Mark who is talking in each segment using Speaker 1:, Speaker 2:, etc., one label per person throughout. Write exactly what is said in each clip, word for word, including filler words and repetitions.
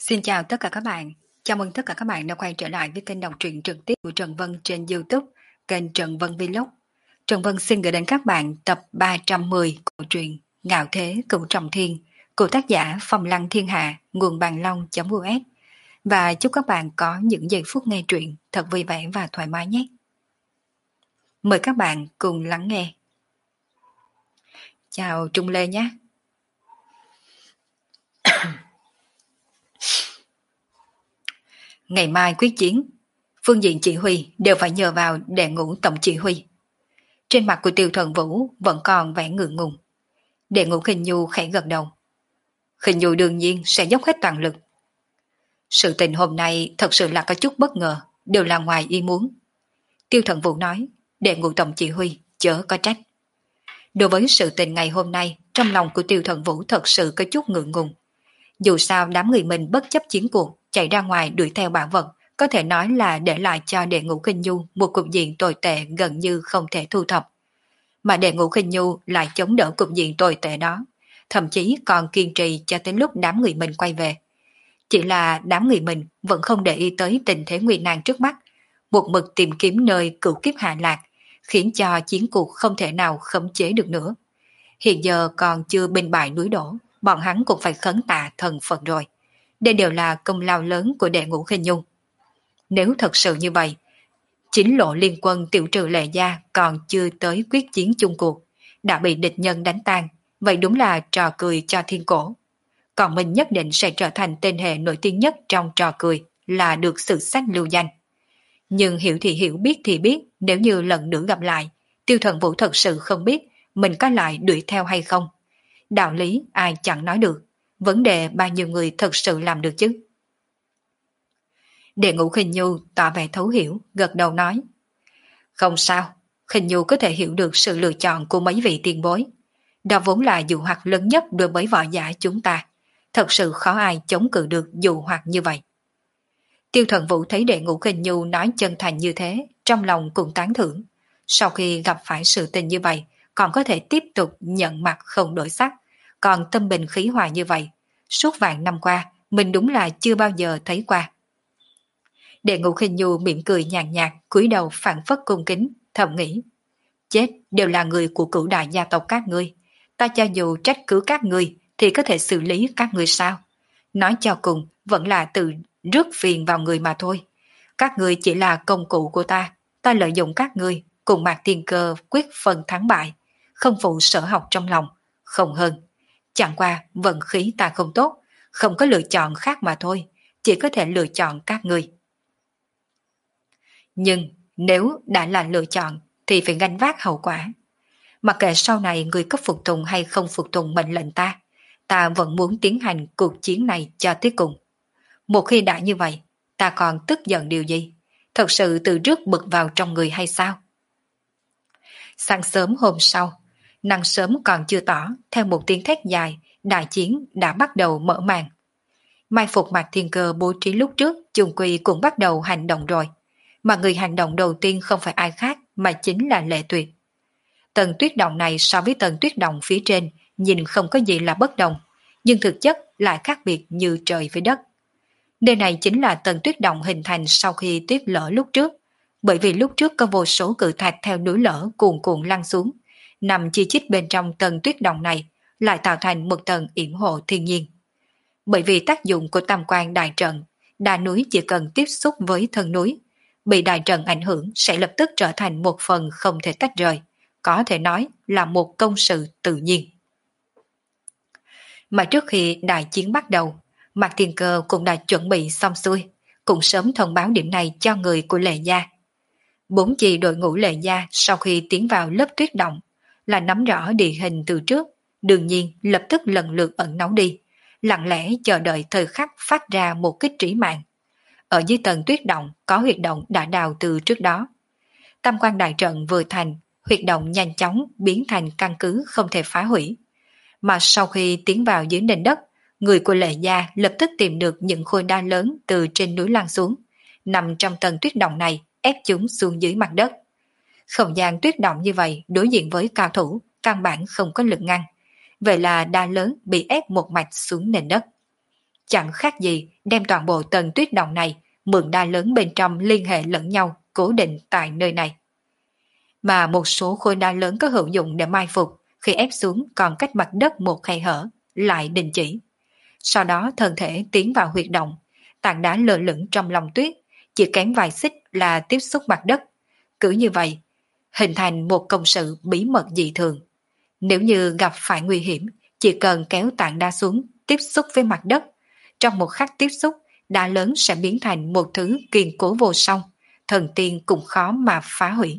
Speaker 1: Xin chào tất cả các bạn. Chào mừng tất cả các bạn đã quay trở lại với kênh đọc truyện trực tiếp của Trần Vân trên YouTube, kênh Trần Vân Vlog. Trần Vân xin gửi đến các bạn tập ba trăm mười của truyện Ngạo Thế Cửu Trọng Thiên của tác giả Phong Lăng Thiên Hạ, nguồn bàn long.us. Và chúc các bạn có những giây phút nghe truyện thật vui vẻ và thoải mái nhé. Mời các bạn cùng lắng nghe. Chào Trung Lê nhé. Ngày mai quyết chiến, phương diện chỉ huy đều phải nhờ vào đệ ngũ tổng chỉ huy. Trên mặt của Tiêu Thần Vũ vẫn còn vẻ ngượng ngùng. Đệ ngũ Khinh Nhu khẽ gật đầu. Khinh Nhu đương nhiên sẽ dốc hết toàn lực. Sự tình hôm nay thật sự là có chút bất ngờ, đều là ngoài ý muốn. Tiêu Thần Vũ nói, đệ ngũ tổng chỉ huy chớ có trách. Đối với sự tình ngày hôm nay, trong lòng của Tiêu Thần Vũ thật sự có chút ngượng ngùng. Dù sao đám người mình bất chấp chiến cuộc, chạy ra ngoài đuổi theo bảo vật, có thể nói là để lại cho đệ ngũ Khinh Nhu một cục diện tồi tệ gần như không thể thu thập. Mà đệ ngũ Khinh Nhu lại chống đỡ cục diện tồi tệ đó, thậm chí còn kiên trì cho tới lúc đám người mình quay về. Chỉ là đám người mình vẫn không để ý tới tình thế nguy nan trước mắt, một mực tìm kiếm nơi cửu kiếp hạ lạc, khiến cho chiến cuộc không thể nào khống chế được nữa. Hiện giờ còn chưa binh bại núi đổ, bọn hắn cũng phải khấn tạ thần Phật rồi. Đây đều là công lao lớn của đệ ngũ Khinh Nhu. Nếu thật sự như vậy, chính lộ liên quân tiểu trừ Lệ Gia còn chưa tới quyết chiến chung cuộc, đã bị địch nhân đánh tan, vậy đúng là trò cười cho thiên cổ. Còn mình nhất định sẽ trở thành tên hệ nổi tiếng nhất trong trò cười, là được sử sách lưu danh. Nhưng hiểu thì hiểu, biết thì biết, nếu như lần nữa gặp lại, Tiêu Thần Vũ thật sự không biết mình có lại đuổi theo hay không. Đạo lý ai chẳng nói được, vấn đề bao nhiêu người thật sự làm được chứ. Đệ ngũ Khinh Nhu tỏ vẻ thấu hiểu, gật đầu nói. Không sao, Khinh Nhu có thể hiểu được sự lựa chọn của mấy vị tiền bối. Đó vốn là dụ hoặc lớn nhất đối với võ giả chúng ta. Thật sự khó ai chống cự được dụ hoặc như vậy. Tiêu Thần Vũ thấy đệ ngũ Khinh Nhu nói chân thành như thế, trong lòng cũng tán thưởng. Sau khi gặp phải sự tình như vậy, còn có thể tiếp tục nhận mặt không đổi sắc, còn tâm bình khí hòa như vậy. Suốt vạn năm qua, mình đúng là chưa bao giờ thấy qua. Đệ ngũ Khinh Nhu mỉm cười nhàn nhạt, cúi đầu phản phất cung kính, thầm nghĩ. Chết đều là người của cửu đại gia tộc các ngươi. Ta cho dù trách cứ các ngươi, thì có thể xử lý các ngươi sao? Nói cho cùng, vẫn là tự rước phiền vào người mà thôi. Các ngươi chỉ là công cụ của ta, ta lợi dụng các ngươi, cùng Mạc Thiên Cơ quyết phần thắng bại, không phụ sở học trong lòng, không hơn. Chẳng qua vận khí ta không tốt, không có lựa chọn khác mà thôi, chỉ có thể lựa chọn các ngươi. Nhưng nếu đã là lựa chọn thì phải gánh vác hậu quả. Mặc kệ sau này người có phục tùng hay không phục tùng mệnh lệnh ta, ta vẫn muốn tiến hành cuộc chiến này cho tới cùng. Một khi đã như vậy, ta còn tức giận điều gì? Thật sự tự rước bực vào trong người hay sao? Sáng sớm hôm sau, nắng sớm còn chưa tỏ, theo một tiếng thét dài, đại chiến đã bắt đầu mở màn. Mai phục Mạc Thiên Cơ bố trí lúc trước, chung quy cũng bắt đầu hành động rồi. Mà người hành động đầu tiên không phải ai khác mà chính là Lệ Tuyệt. Tầng tuyết động này so với tầng tuyết động phía trên nhìn không có gì là bất đồng, nhưng thực chất lại khác biệt như trời với đất. Nơi này chính là tầng tuyết động hình thành sau khi tuyết lở lúc trước, bởi vì lúc trước có vô số cự thạch theo núi lở cuồn cuộn lăn xuống, nằm chi chít bên trong tầng tuyết động này lại tạo thành một tầng yểm hộ thiên nhiên. Bởi vì tác dụng của tam quan đại trận, đá núi chỉ cần tiếp xúc với thân núi, bị đại trận ảnh hưởng sẽ lập tức trở thành một phần không thể tách rời, có thể nói là một công sự tự nhiên. Mà trước khi đại chiến bắt đầu, Mạc Thiên Cơ cũng đã chuẩn bị xong xuôi, cũng sớm thông báo điểm này cho người của Lệ Gia. Bốn chi đội ngũ Lệ Gia sau khi tiến vào lớp tuyết động là nắm rõ địa hình từ trước, đương nhiên lập tức lần lượt ẩn náu đi, lặng lẽ chờ đợi thời khắc phát ra một kích trí mạng. Ở dưới tầng tuyết động có huyệt động đã đào từ trước đó. Tam quan đại trận vừa thành, huyệt động nhanh chóng biến thành căn cứ không thể phá hủy. Mà sau khi tiến vào dưới nền đất, người của Lệ Gia lập tức tìm được những khối đá lớn từ trên núi lan xuống, nằm trong tầng tuyết động này, ép chúng xuống dưới mặt đất. Không gian tuyết động như vậy đối diện với cao thủ, căn bản không có lực ngăn. Vậy là đá lớn bị ép một mạch xuống nền đất. chẳng khác gì đem toàn bộ tầng tuyết động này mượn đá lớn bên trong liên hệ lẫn nhau cố định tại nơi này. Mà một số khối đá lớn có hữu dụng để mai phục, khi ép xuống còn cách mặt đất một khe hở, lại đình chỉ. Sau đó thân thể tiến vào huyệt động, tảng đá lơ lửng trong lòng tuyết, chỉ kém vài xích là tiếp xúc mặt đất. Cứ như vậy, hình thành một công sự bí mật dị thường. Nếu như gặp phải nguy hiểm, chỉ cần kéo tảng đá xuống, tiếp xúc với mặt đất. Trong một khắc tiếp xúc, đá lớn sẽ biến thành một thứ kiên cố vô song, thần tiên cũng khó mà phá hủy.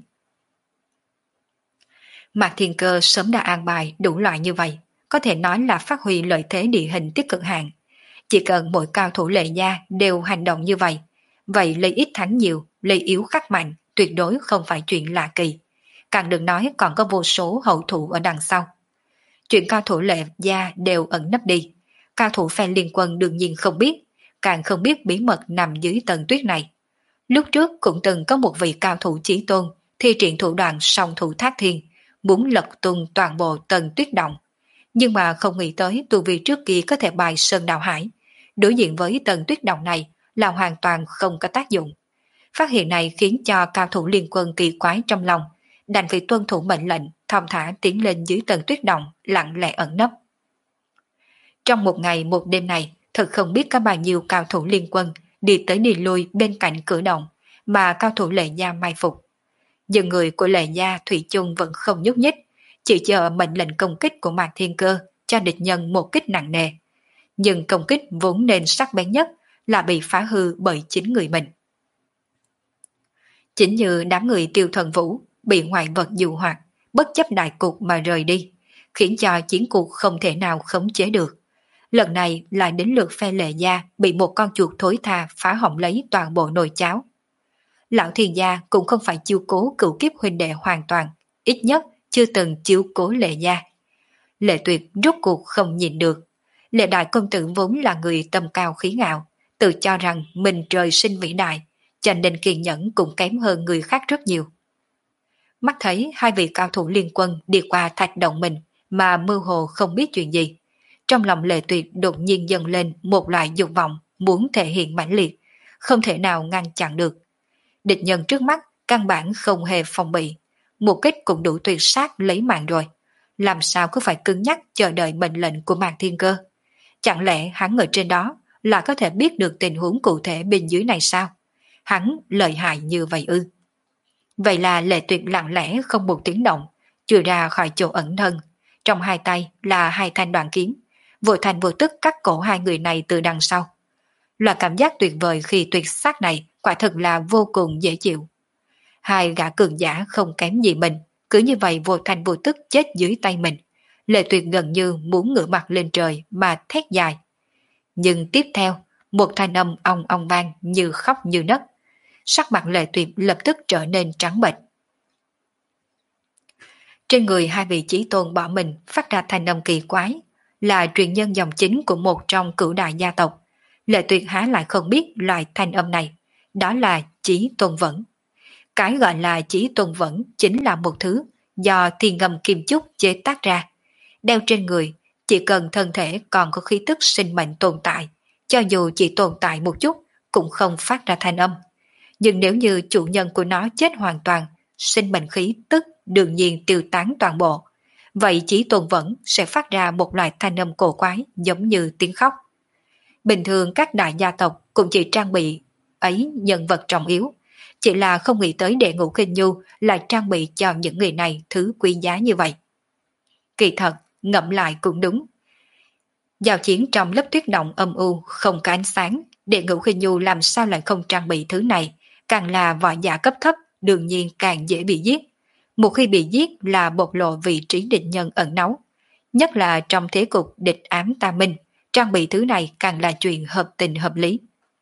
Speaker 1: Mạc Thiên Cơ sớm đã an bài đủ loại như vậy, có thể nói là phát huy lợi thế địa hình tiết cực hạn. Chỉ cần mỗi cao thủ Lệ Gia đều hành động như vậy, vậy lấy ít thắng nhiều, lấy yếu khắc mạnh, tuyệt đối không phải chuyện lạ kỳ. Càng đừng nói còn có vô số hậu thủ ở đằng sau. Chuyện cao thủ Lệ Gia đều ẩn nấp đi, cao thủ phe liên quân đương nhiên không biết, càng không biết bí mật nằm dưới tầng tuyết này. Lúc trước cũng từng có một vị cao thủ chí tôn thi triển thủ đoạn song thủ thác thiên, muốn lật tung toàn bộ tầng tuyết động, nhưng mà không nghĩ tới tu vi trước kia có thể bài sơn đào hải, đối diện với tầng tuyết động này là hoàn toàn không có tác dụng. Phát hiện này khiến cho cao thủ liên quân kỳ quái trong lòng, đành phải tuân thủ mệnh lệnh, thong thả tiến lên dưới tầng tuyết động, lặng lẽ ẩn nấp. Trong một ngày một đêm này, thật không biết có bao nhiêu cao thủ liên quân đi tới đi lui bên cạnh cửa động mà cao thủ Lệ Gia mai phục. Nhưng người của Lệ Gia thủy chung vẫn không nhúc nhích, chỉ chờ mệnh lệnh công kích của Mạc Thiên Cơ cho địch nhân một kích nặng nề. Nhưng công kích vốn nên sắc bén nhất là bị phá hư bởi chính người mình. Chính như đám người Tiêu Thần Vũ bị ngoại vật dụ hoặc, bất chấp đại cục mà rời đi, khiến cho chiến cuộc không thể nào khống chế được. Lần này lại đến lượt phe Lệ Gia bị một con chuột thối tha phá hỏng lấy toàn bộ nồi cháo. Lão Thiên Gia cũng không phải chiếu cố cửu kiếp huynh đệ hoàn toàn, ít nhất chưa từng chiếu cố Lệ Gia. Lệ Tuyệt rốt cuộc không nhìn được. Lệ Đại Công Tử vốn là người tâm cao khí ngạo, tự cho rằng mình trời sinh vĩ đại, cho nên kiên nhẫn cũng kém hơn người khác rất nhiều. Mắt thấy hai vị cao thủ liên quân đi qua thạch động mình mà mơ hồ không biết chuyện gì. Trong lòng Lệ Tuyệt đột nhiên dâng lên một loại dục vọng muốn thể hiện mãnh liệt, không thể nào ngăn chặn được. Địch nhân trước mắt căn bản không hề phòng bị, một kích cũng đủ tuyệt sát lấy mạng rồi. Làm sao cứ phải cứng nhắc chờ đợi mệnh lệnh của Mạc Thiên Cơ? Chẳng lẽ hắn ở trên đó là có thể biết được tình huống cụ thể bên dưới này sao? Hắn lợi hại như vậy ư? Vậy là Lệ Tuyệt lặng lẽ không một tiếng động, chui ra khỏi chỗ ẩn thân. Trong hai tay là hai thanh đoạn kiếm, vô thành vô tức cắt cổ hai người này từ đằng sau. Loại cảm giác tuyệt vời khi tuyệt sát này quả thực là vô cùng dễ chịu. Hai gã cường giả không kém gì mình, cứ như vậy vô thành vô tức chết dưới tay mình. Lệ Tuyệt gần như muốn ngửa mặt lên trời mà thét dài. Nhưng tiếp theo, một thanh âm ong ong vang như khóc như nấc. Sắc mặt Lệ Tuyệt lập tức trở nên trắng bệch. Trên người hai vị chí tôn bỏ mình phát ra thanh âm kỳ quái, là truyền nhân dòng chính của một trong cửu đại gia tộc. Lệ Tuyệt há lại không biết loại thanh âm này, đó là Chí Tôn Vẫn. Cái gọi là Chí Tôn Vẫn chính là một thứ do thiên ngầm kim chúc chế tác ra. Đeo trên người, chỉ cần thân thể còn có khí tức sinh mệnh tồn tại, cho dù chỉ tồn tại một chút cũng không phát ra thanh âm. Nhưng nếu như chủ nhân của nó chết hoàn toàn, sinh mệnh khí tức đương nhiên tiêu tán toàn bộ. Vậy Chí Tôn Vẫn sẽ phát ra một loại thanh âm cổ quái giống như tiếng khóc. Bình thường các đại gia tộc cũng chỉ trang bị ấy nhân vật trọng yếu, chỉ là không nghĩ tới Đệ Ngũ Khinh Nhu lại trang bị cho những người này thứ quý giá như vậy. Kỳ thật, ngẫm lại cũng đúng. Giao chiến trong lớp tuyết động âm u không có ánh sáng, Đệ Ngũ Khinh Nhu làm sao lại không trang bị thứ này, càng là võ giả cấp thấp đương nhiên càng dễ bị giết. Một khi bị giết là bộc lộ vị trí địch nhân ẩn náu, nhất là trong thế cục địch ám tà minh, trang bị thứ này càng là chuyện hợp tình hợp lý.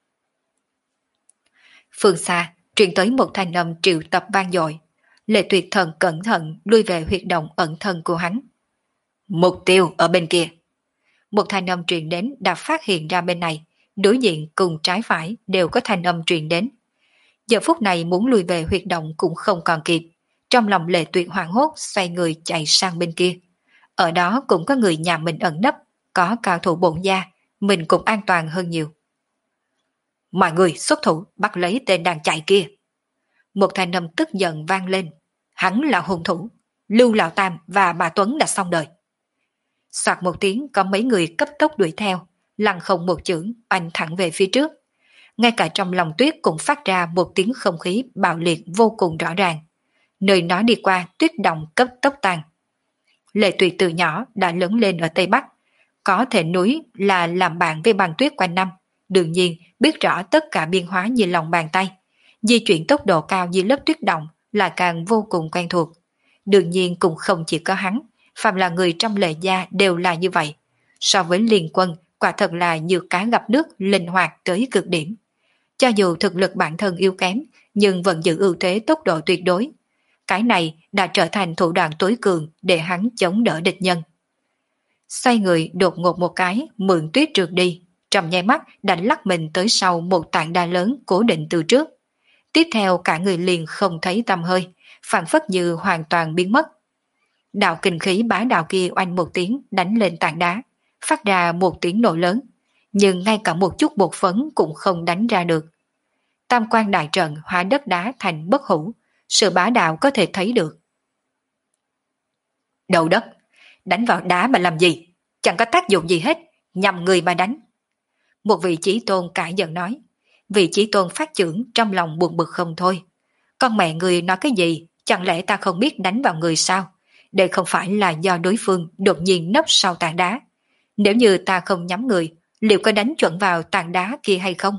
Speaker 1: Phương xa, truyền tới một thanh âm triệu tập vang dội. Lệ Tuyệt thần cẩn thận lui về huyệt động ẩn thân của hắn. Mục tiêu ở bên kia. Một thanh âm truyền đến đã phát hiện ra bên này, đối diện cùng trái phải đều có thanh âm truyền đến. Giờ phút này muốn lui về huyệt động cũng không còn kịp. Trong lòng Lệ Tuyệt hoảng hốt xoay người chạy sang bên kia. Ở đó cũng có người nhà mình ẩn nấp, có cao thủ bổn gia, mình cũng an toàn hơn nhiều. Mọi người xuất thủ bắt lấy tên đang chạy kia. Một thanh âm tức giận vang lên. Hắn là hung thủ. Lưu Lão Tam và bà Tuấn đã xong đời. Soạt một tiếng có mấy người cấp tốc đuổi theo, lăng không một chưởng oanh thẳng về phía trước. Ngay cả trong lòng tuyết cũng phát ra một tiếng không khí bạo liệt vô cùng rõ ràng. Nơi nó đi qua tuyết động cấp tốc tan. Lệ Tuyệt từ nhỏ đã lớn lên ở Tây Bắc, có thể núi là làm bạn với băng tuyết quanh năm, đương nhiên biết rõ tất cả biên hóa như lòng bàn tay. Di chuyển tốc độ cao dưới lớp tuyết động là càng vô cùng quen thuộc. Đương nhiên cũng không chỉ có hắn, phàm là người trong Lệ gia đều là như vậy. So với Liên Quân, quả thật là như cá gặp nước, linh hoạt tới cực điểm. Cho dù thực lực bản thân yếu kém, nhưng vẫn giữ ưu thế tốc độ tuyệt đối. Cái này đã trở thành thủ đoạn tối cường để hắn chống đỡ địch nhân. Xoay người đột ngột một cái, mượn tuyết trượt đi, trong nháy mắt đã lắc mình tới sau một tảng đá lớn cố định từ trước. Tiếp theo cả người liền không thấy tăm hơi, phảng phất như hoàn toàn biến mất. Đạo kinh khí bá đạo kia oanh một tiếng đánh lên tảng đá, phát ra một tiếng nổ lớn, nhưng ngay cả một chút bột phấn cũng không đánh ra được. Tam quan đại trận hóa đất đá thành bất hủ, sự bá đạo có thể thấy được. Đầu đất, đánh vào đá mà làm gì? Chẳng có tác dụng gì hết, nhằm người mà đánh. Một vị Chí Tôn cãi giận nói. Vị Chí Tôn phát chưởng trong lòng buồn bực không thôi. Con mẹ người nói cái gì, chẳng lẽ ta không biết đánh vào người sao? Đây không phải là do đối phương đột nhiên nấp sau tảng đá. Nếu như ta không nhắm người, liệu có đánh chuẩn vào tảng đá kia hay không?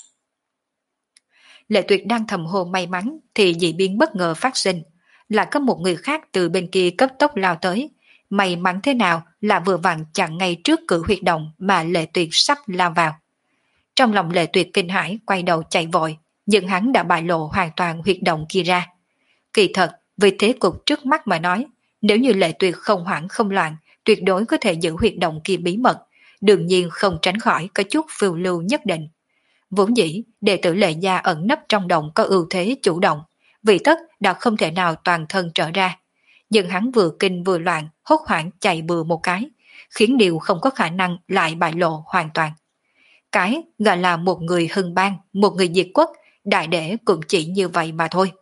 Speaker 1: Lệ Tuyệt đang thầm hô may mắn thì dị biến bất ngờ phát sinh. Lại có một người khác từ bên kia cấp tốc lao tới. May mắn thế nào là vừa vặn chặn ngay trước cự huyệt động mà Lệ Tuyệt sắp lao vào. Trong lòng Lệ Tuyệt kinh hãi quay đầu chạy vội, nhưng hắn đã bại lộ hoàn toàn huyệt động kia ra. Kỳ thật, vì thế cục trước mắt mà nói, nếu như Lệ Tuyệt không hoảng không loạn, tuyệt đối có thể giữ huyệt động kia bí mật, đương nhiên không tránh khỏi có chút phiêu lưu nhất định. Vốn dĩ, đệ tử Lệ gia ẩn nấp trong động có ưu thế chủ động, vì tất đã không thể nào toàn thân trở ra. Nhưng hắn vừa kinh vừa loạn, hốt hoảng chạy bừa một cái, khiến điều không có khả năng lại bại lộ hoàn toàn. Cái gọi là một người hưng bang, một người diệt quốc, đại đệ cũng chỉ như vậy mà thôi.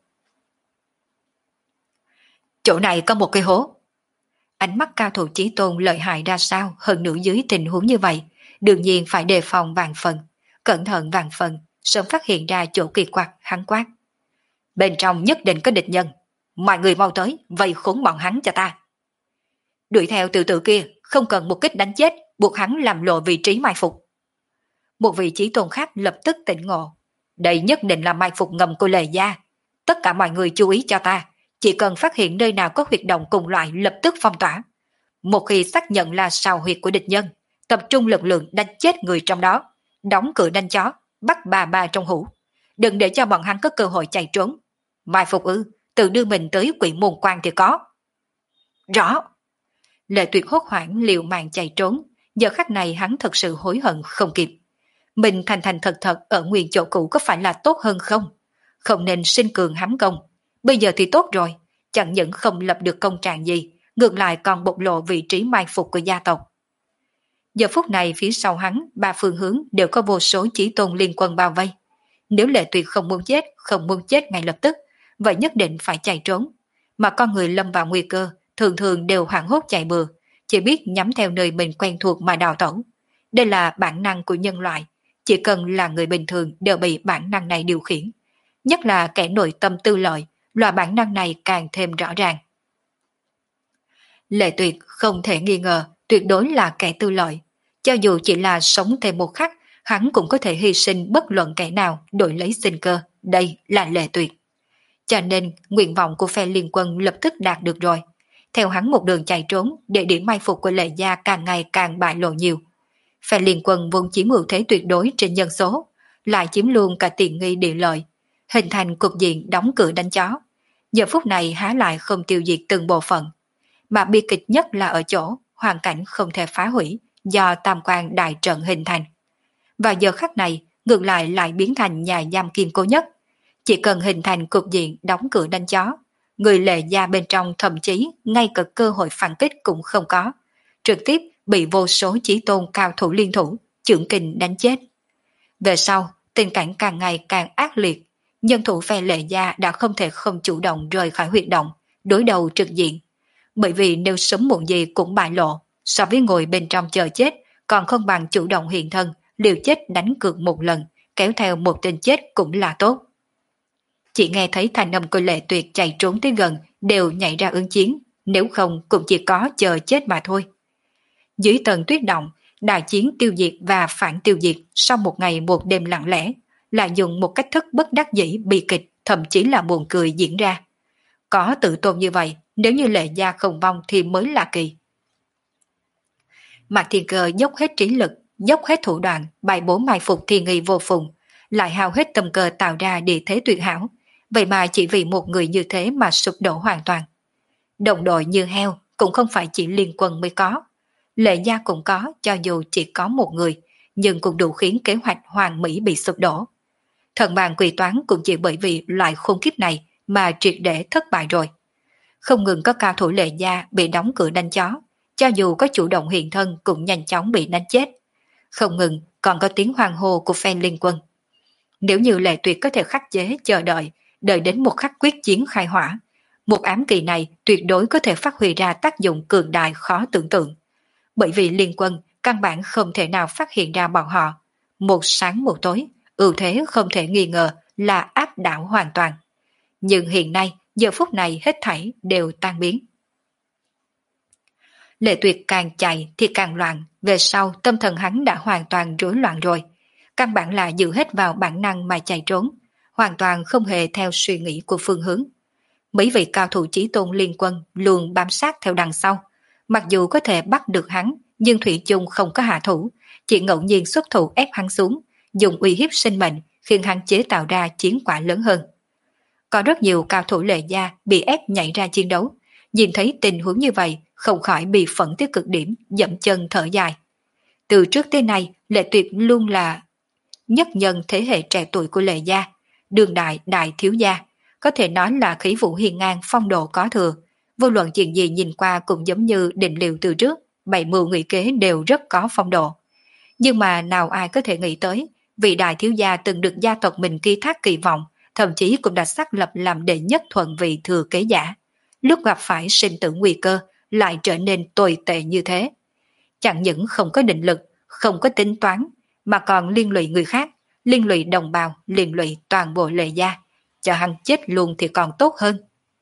Speaker 1: Chỗ này có một cái hố. Ánh mắt cao thủ Chí Tôn lợi hại ra sao hơn nữa dưới tình huống như vậy, đương nhiên phải đề phòng vạn phần, cẩn thận vạn phần, sớm phát hiện ra chỗ kỳ quặc. Hắn quát. Bên trong nhất định có địch nhân, mọi người mau tới, vây khốn bọn hắn cho ta. Đuổi theo từ từ kia, không cần một kích đánh chết, buộc hắn làm lộ vị trí mai phục. Một vị Chí Tôn khác lập tức tỉnh ngộ. Đây nhất định là mai phục ngầm của Lệ gia. Tất cả mọi người chú ý cho ta, chỉ cần phát hiện nơi nào có huyệt động cùng loại lập tức phong tỏa. Một khi xác nhận là sào huyệt của địch nhân, tập trung lực lượng đánh chết người trong đó, đóng cửa đánh chó, bắt bà bà trong hũ. Đừng để cho bọn hắn có cơ hội chạy trốn. Mai phục ư, tự đưa mình tới Quỷ Môn Quan thì có. Rõ. Lệ Tuyệt hốt hoảng liều mạng chạy trốn, giờ khắc này hắn thật sự hối hận không kịp. Mình thành thành thật thật ở nguyên chỗ cũ có phải là tốt hơn không? Không nên sinh cường hám công. Bây giờ thì tốt rồi, chẳng những không lập được công trạng gì, ngược lại còn bộc lộ vị trí mai phục của gia tộc. Giờ phút này phía sau hắn, ba phương hướng đều có vô số Chí Tôn liên quân bao vây. Nếu Lệ Tuyệt không muốn chết, không muốn chết ngay lập tức, vậy nhất định phải chạy trốn. Mà con người lâm vào nguy cơ, thường thường đều hoảng hốt chạy bừa, chỉ biết nhắm theo nơi mình quen thuộc mà đào tẩu. Đây là bản năng của nhân loại, chỉ cần là người bình thường đều bị bản năng này điều khiển. Nhất là kẻ nội tâm tư lợi, loại bản năng này càng thêm rõ ràng. Lệ Tuyệt không thể nghi ngờ, tuyệt đối là kẻ tư lợi. Cho dù chỉ là sống thêm một khắc, hắn cũng có thể hy sinh bất luận kẻ nào đổi lấy sinh cơ. Đây là Lệ Tuyệt. Cho nên, nguyện vọng của phe liên quân lập tức đạt được rồi. Theo hắn một đường chạy trốn, địa điểm mai phục của Lệ gia càng ngày càng bại lộ nhiều. Phe liên quân vốn chiếm ưu thế tuyệt đối trên nhân số, lại chiếm luôn cả tiện nghi địa lợi, hình thành cục diện đóng cửa đánh chó. Giờ phút này há lại không tiêu diệt từng bộ phận. Mà bi kịch nhất là ở chỗ hoàn cảnh không thể phá hủy do tam quan đại trận hình thành. Và giờ khắc này ngược lại lại biến thành nhà giam kiên cố nhất. Chỉ cần hình thành cục diện đóng cửa đánh chó, người Lệ gia bên trong thậm chí ngay cả cơ hội phản kích cũng không có, trực tiếp bị vô số Chí Tôn cao thủ liên thủ chưởng kình đánh chết. Về sau, tình cảnh càng ngày càng ác liệt, nhân thủ phe Lệ Gia đã không thể không chủ động rời khỏi huyệt động, đối đầu trực diện. Bởi vì nếu sớm muộn gì cũng bại lộ, so với ngồi bên trong chờ chết, còn không bằng chủ động hiện thân, liều chết đánh cược một lần, kéo theo một tên chết cũng là tốt. Chỉ nghe thấy thanh âm của Lệ Tuyệt chạy trốn tới gần, đều nhảy ra ứng chiến, nếu không cũng chỉ có chờ chết mà thôi. Dưới tầng tuyết động, đại chiến tiêu diệt và phản tiêu diệt sau một ngày một đêm lặng lẽ, lại dùng một cách thức bất đắc dĩ bi kịch, thậm chí là buồn cười diễn ra. Có tự tôn như vậy, nếu như Lệ Gia không vong thì mới là kỳ. Mạc Thiên Cơ dốc hết trí lực, dốc hết thủ đoạn, bài bố mai phục Thiên Nghi vô phùng, lại hao hết tâm cơ tạo ra địa thế tuyệt hảo, vậy mà chỉ vì một người như thế mà sụp đổ hoàn toàn. Đồng đội như heo cũng không phải chỉ Liên Quân mới có. Lệ Gia cũng có, cho dù chỉ có một người, nhưng cũng đủ khiến kế hoạch hoàn mỹ bị sụp đổ. Thần bàn quỷ toán cũng chỉ bởi vì loại khốn kiếp này mà triệt để thất bại rồi. Không ngừng có cao thủ Lệ Gia bị đóng cửa đánh chó, cho dù có chủ động hiện thân cũng nhanh chóng bị đánh chết. Không ngừng còn có tiếng hoang hô của phe Liên Quân. Nếu như Lệ Tuyệt có thể khắc chế chờ đợi, đợi đến một khắc quyết chiến khai hỏa, một ám kỳ này tuyệt đối có thể phát huy ra tác dụng cường đại khó tưởng tượng. Bởi vì Liên Quân căn bản không thể nào phát hiện ra bọn họ. Một sáng một tối, ưu thế không thể nghi ngờ là áp đảo hoàn toàn. Nhưng hiện nay, giờ phút này hết thảy đều tan biến. Lệ Tuyệt càng chạy thì càng loạn, về sau tâm thần hắn đã hoàn toàn rối loạn rồi. Căn bản là dựa hết vào bản năng mà chạy trốn, hoàn toàn không hề theo suy nghĩ của phương hướng. Mấy vị cao thủ chí tôn Liên Quân luôn bám sát theo đằng sau. Mặc dù có thể bắt được hắn, nhưng Thủy chung không có hạ thủ, chỉ ngẫu nhiên xuất thủ ép hắn xuống, dùng uy hiếp sinh mệnh khiến hắn chế tạo ra chiến quả lớn hơn. Có rất nhiều cao thủ Lệ Gia bị ép nhảy ra chiến đấu, nhìn thấy tình huống như vậy không khỏi bị phẫn tới cực điểm, dậm chân thở dài. Từ trước tới nay, Lệ Tuyệt luôn là nhất nhân thế hệ trẻ tuổi của Lệ Gia, đương đại đại thiếu gia, có thể nói là khí vũ hiền ngang, phong độ có thừa. Vô luận chuyện gì nhìn qua cũng giống như định liệu từ trước, bày mưu nghị kế đều rất có phong độ. Nhưng mà nào ai có thể nghĩ tới, vị đại thiếu gia từng được gia tộc mình ký thác kỳ vọng, thậm chí cũng đã xác lập làm đệ nhất thuận vị thừa kế giả. Lúc gặp phải sinh tử nguy cơ, lại trở nên tồi tệ như thế. Chẳng những không có định lực, không có tính toán, mà còn liên lụy người khác, liên lụy đồng bào, liên lụy toàn bộ Lệ Gia. Cho hắn chết luôn thì còn tốt hơn.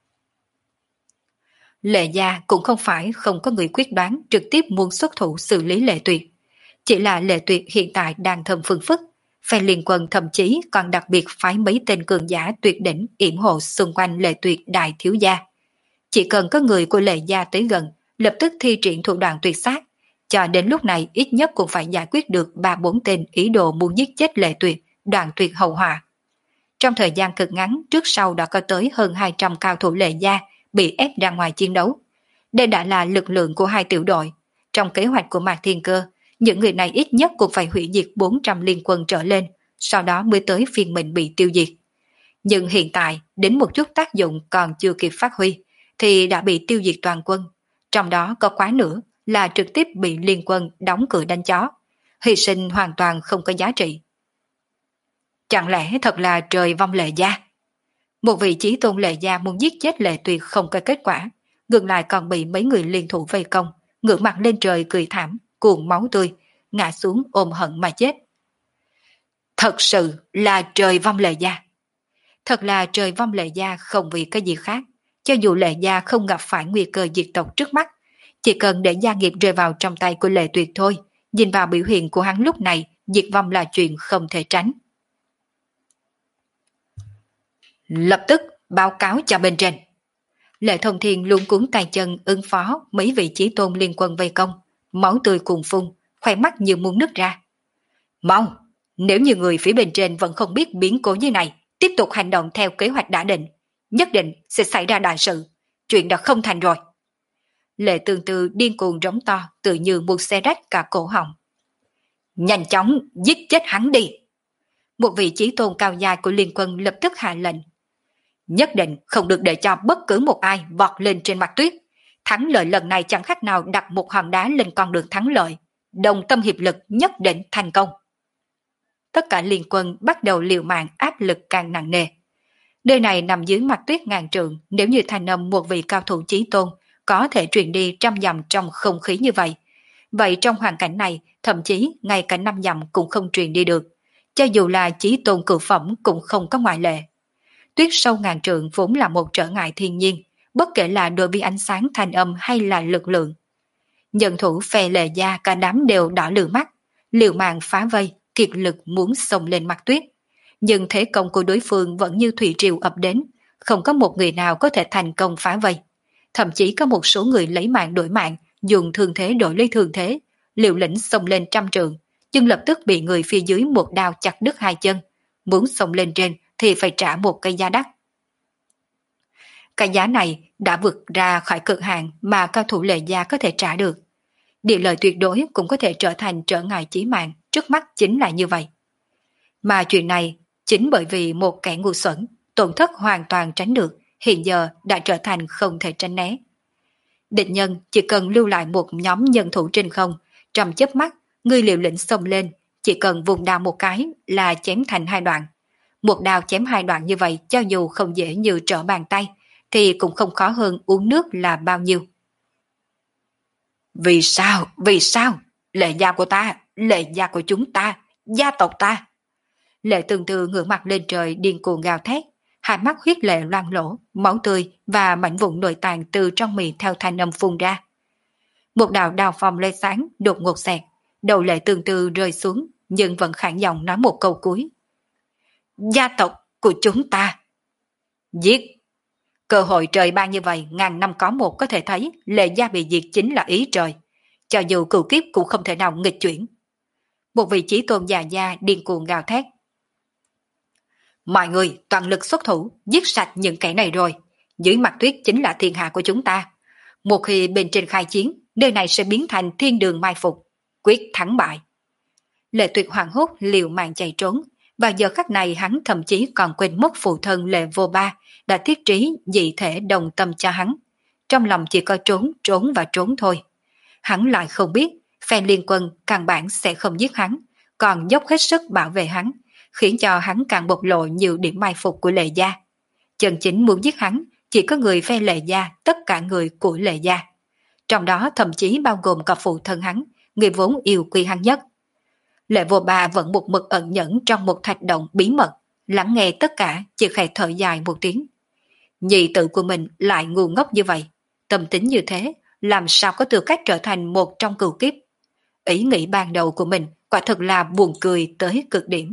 Speaker 1: Lệ Gia cũng không phải không có người quyết đoán trực tiếp muốn xuất thủ xử lý Lệ Tuyệt. Chỉ là Lệ Tuyệt hiện tại đang thầm phương phức, phe Liên Quân thậm chí còn đặc biệt phái mấy tên cường giả tuyệt đỉnh yểm hộ xung quanh Lệ Tuyệt đại thiếu gia. Chỉ cần có người của Lệ Gia tới gần, lập tức thi triển thủ đoạn tuyệt sát, cho đến lúc này ít nhất cũng phải giải quyết được ba bốn tên ý đồ muốn giết chết Lệ Tuyệt, đoạn tuyệt hậu họa. Trong thời gian cực ngắn, trước sau đã có tới hơn hai trăm cao thủ Lệ Gia bị ép ra ngoài chiến đấu. Đây đã là lực lượng của hai tiểu đội. Trong kế hoạch của Mạc Thiên Cơ, những người này ít nhất cũng phải hủy diệt bốn trăm liên quân trở lên, sau đó mới tới phiên mình bị tiêu diệt. Nhưng hiện tại, đến một chút tác dụng còn chưa kịp phát huy, thì đã bị tiêu diệt toàn quân. Trong đó có quá nữa là trực tiếp bị liên quân đóng cửa đánh chó. Hy sinh hoàn toàn không có giá trị. Chẳng lẽ thật là trời vong Lệ Gia? Một vị chí tôn Lệ Gia muốn giết chết Lệ Tuyệt không có kết quả, ngược lại còn bị mấy người liên thủ vây công, ngửa mặt lên trời cười thảm, cuồng máu tươi, ngã xuống ôm hận mà chết. Thật sự là trời vong Lệ Gia. Thật là trời vong Lệ Gia không vì cái gì khác. Cho dù Lệ Gia không gặp phải nguy cơ diệt tộc trước mắt, chỉ cần để gia nghiệp rơi vào trong tay của Lệ Tuyệt thôi, nhìn vào biểu hiện của hắn lúc này, diệt vong là chuyện không thể tránh. Lập tức báo cáo cho bên trên. Lệ Thông Thiên luôn cuốn tay chân ứng phó mấy vị chí tôn liên quân vây công, máu tươi cuồn phun, khoe mắt như muốn nứt ra. Mau, nếu như người phía bên trên vẫn không biết biến cố như này, tiếp tục hành động theo kế hoạch đã định, nhất định sẽ xảy ra đại sự, chuyện đã không thành rồi. Lệ Tương Tư điên cuồng rống to, tự như muốn xé rách cả cổ họng. Nhanh chóng giết chết hắn đi. Một vị chí tôn cao dài của liên quân lập tức hạ lệnh. Nhất định không được để cho bất cứ một ai vọt lên trên mặt tuyết. Thắng lợi lần này chẳng khác nào đặt một hòn đá lên con đường thắng lợi. đồng tâm hiệp lực nhất định thành công. Tất cả liên quân bắt đầu liều mạng, áp lực càng nặng nề. Nơi này nằm dưới mặt tuyết ngàn trượng, nếu như thanh âm một vị cao thủ chí tôn có thể truyền đi trăm dặm trong không khí như vậy. Vậy trong hoàn cảnh này, thậm chí ngay cả năm dặm cũng không truyền đi được. Cho dù là chí tôn cửu phẩm cũng không có ngoại lệ. Tuyết sâu ngàn trượng vốn là một trở ngại thiên nhiên, bất kể là đối với ánh sáng thanh âm hay là lực lượng. Nhân thủ phe Lệ Gia cả đám đều đỏ lửa mắt, liều mạng phá vây, kiệt lực muốn xông lên mặt tuyết. Nhưng thế công của đối phương vẫn như thủy triều ập đến, không có một người nào có thể thành công phá vây. Thậm chí có một số người lấy mạng đổi mạng, dùng thương thế đổi lấy thương thế, liều lĩnh xông lên trăm trượng, nhưng lập tức bị người phía dưới một đao chặt đứt hai chân. Muốn xông lên trên thì phải trả một cái giá đắt. Cái giá này đã vượt ra khỏi cực hạn mà cao thủ Lệ Gia có thể trả được. Địa lợi tuyệt đối cũng có thể trở thành trở ngại chí mạng, trước mắt chính là như vậy. Mà chuyện này chính bởi vì một kẻ ngu xuẩn, tổn thất hoàn toàn tránh được, hiện giờ đã trở thành không thể tránh né. Địch nhân chỉ cần lưu lại một nhóm nhân thủ trên không, trong chớp mắt, người liều lĩnh xông lên, chỉ cần vùng đao một cái là chém thành hai đoạn. Một đao chém hai đoạn như vậy cho dù không dễ như trở bàn tay, thì cũng không khó hơn uống nước là bao nhiêu. Vì sao? Vì sao? Lệ gia của ta, Lệ gia của chúng ta, gia tộc ta. Lệ Tương Tư ngửa mặt lên trời điên cuồng gào thét, hai mắt huyết lệ loang lỗ, máu tươi và mảnh vụn nội tạng từ trong miệng theo thanh âm phun ra. Một đạo đào phong lóe sáng đột ngột xẹt, đầu Lệ Tương Tư rơi xuống, nhưng vẫn khản giọng nói một câu cuối. Gia tộc của chúng ta. Giết. Cơ hội trời ban như vậy, ngàn năm có một có thể thấy Lệ gia bị diệt chính là ý trời. Cho dù cửu kiếp cũng không thể nào nghịch chuyển. Một vị chí tôn già gia điên cuồng gào thét. Mọi người toàn lực xuất thủ, giết sạch những kẻ này rồi. Dưới mặt tuyết chính là thiên hạ của chúng ta. Một khi bên trên khai chiến, nơi này sẽ biến thành thiên đường mai phục. Quyết thắng bại. Lệ Tuyệt hoảng hốt liều mạng chạy trốn. Và giờ khắc này hắn thậm chí còn quên mất phụ thân Lệ Vô Ba đã thiết trí dị thể đồng tâm cho hắn. Trong lòng chỉ có trốn, trốn và trốn thôi. Hắn lại không biết, phe liên quân căn bản sẽ không giết hắn, còn dốc hết sức bảo vệ hắn, khiến cho hắn càng bộc lộ nhiều điểm mai phục của Lệ gia. Chân chính muốn giết hắn, chỉ có người phe Lệ gia, tất cả người của Lệ gia. Trong đó thậm chí bao gồm cả phụ thân hắn, người vốn yêu quý hắn nhất. Lệ Vô Ba vẫn một mực ẩn nhẫn trong một thạch động bí mật, lắng nghe tất cả, chỉ khẽ thở dài một tiếng. Nhị tự của mình lại ngu ngốc như vậy, tâm tính như thế, làm sao có tư cách trở thành một trong cửu kiếp. Ý nghĩ ban đầu của mình quả thật là buồn cười tới cực điểm.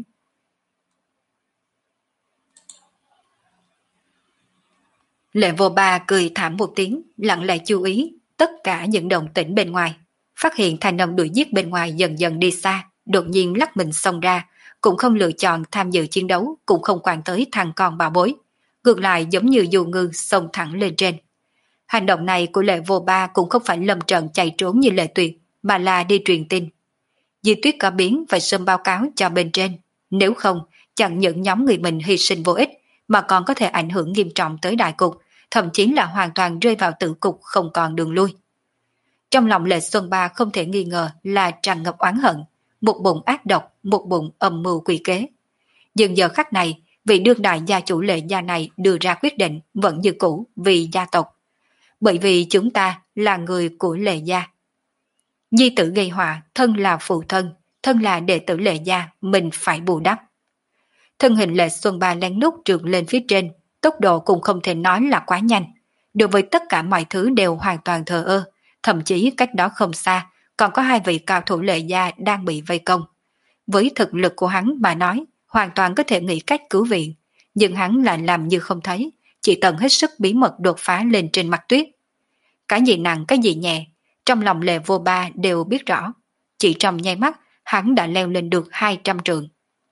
Speaker 1: Lệ Vô Ba cười thảm một tiếng, lặng lẽ chú ý tất cả những động tĩnh bên ngoài, phát hiện thanh âm đuổi giết bên ngoài dần dần đi xa, đột nhiên lắc mình xông ra, cũng không lựa chọn tham dự chiến đấu, cũng không quan tới thằng con bà bối, ngược lại giống như dù ngư xông thẳng lên trên. Hành động này của Lệ Vô Ba cũng không phải lâm trận chạy trốn như Lệ Tuyệt, mà là đi truyền tin. Di Tuyết có biến phải sớm báo cáo cho bên trên, nếu không, chẳng những nhóm người mình hy sinh vô ích, mà còn có thể ảnh hưởng nghiêm trọng tới đại cục, thậm chí là hoàn toàn rơi vào tử cục không còn đường lui. Trong lòng Lệ Xuân Ba không thể nghi ngờ là tràn ngập oán hận, một bụng ác độc, một bụng âm mưu quỷ kế. Nhưng giờ khắc này, vị đương đại gia chủ Lệ gia này đưa ra quyết định vẫn như cũ vì gia tộc. Bởi vì chúng ta là người của Lệ gia. Nhi tử gây họa, thân là phụ thân, thân là đệ tử Lệ gia, mình phải bù đắp. Thân hình Lệ Xuân Ba lén lút trượt lên phía trên, tốc độ cũng không thể nói là quá nhanh. Đối với tất cả mọi thứ đều hoàn toàn thờ ơ, thậm chí cách đó không xa, còn có hai vị cao thủ Lệ gia đang bị vây công. Với thực lực của hắn mà nói, hoàn toàn có thể nghĩ cách cứu viện, nhưng hắn lại làm như không thấy, chỉ tận hết sức bí mật đột phá lên trên mặt tuyết. Cái gì nặng cái gì nhẹ, trong lòng Lệ Vô Ba đều biết rõ, chỉ trong nháy mắt hắn đã leo lên được hai trăm trượng.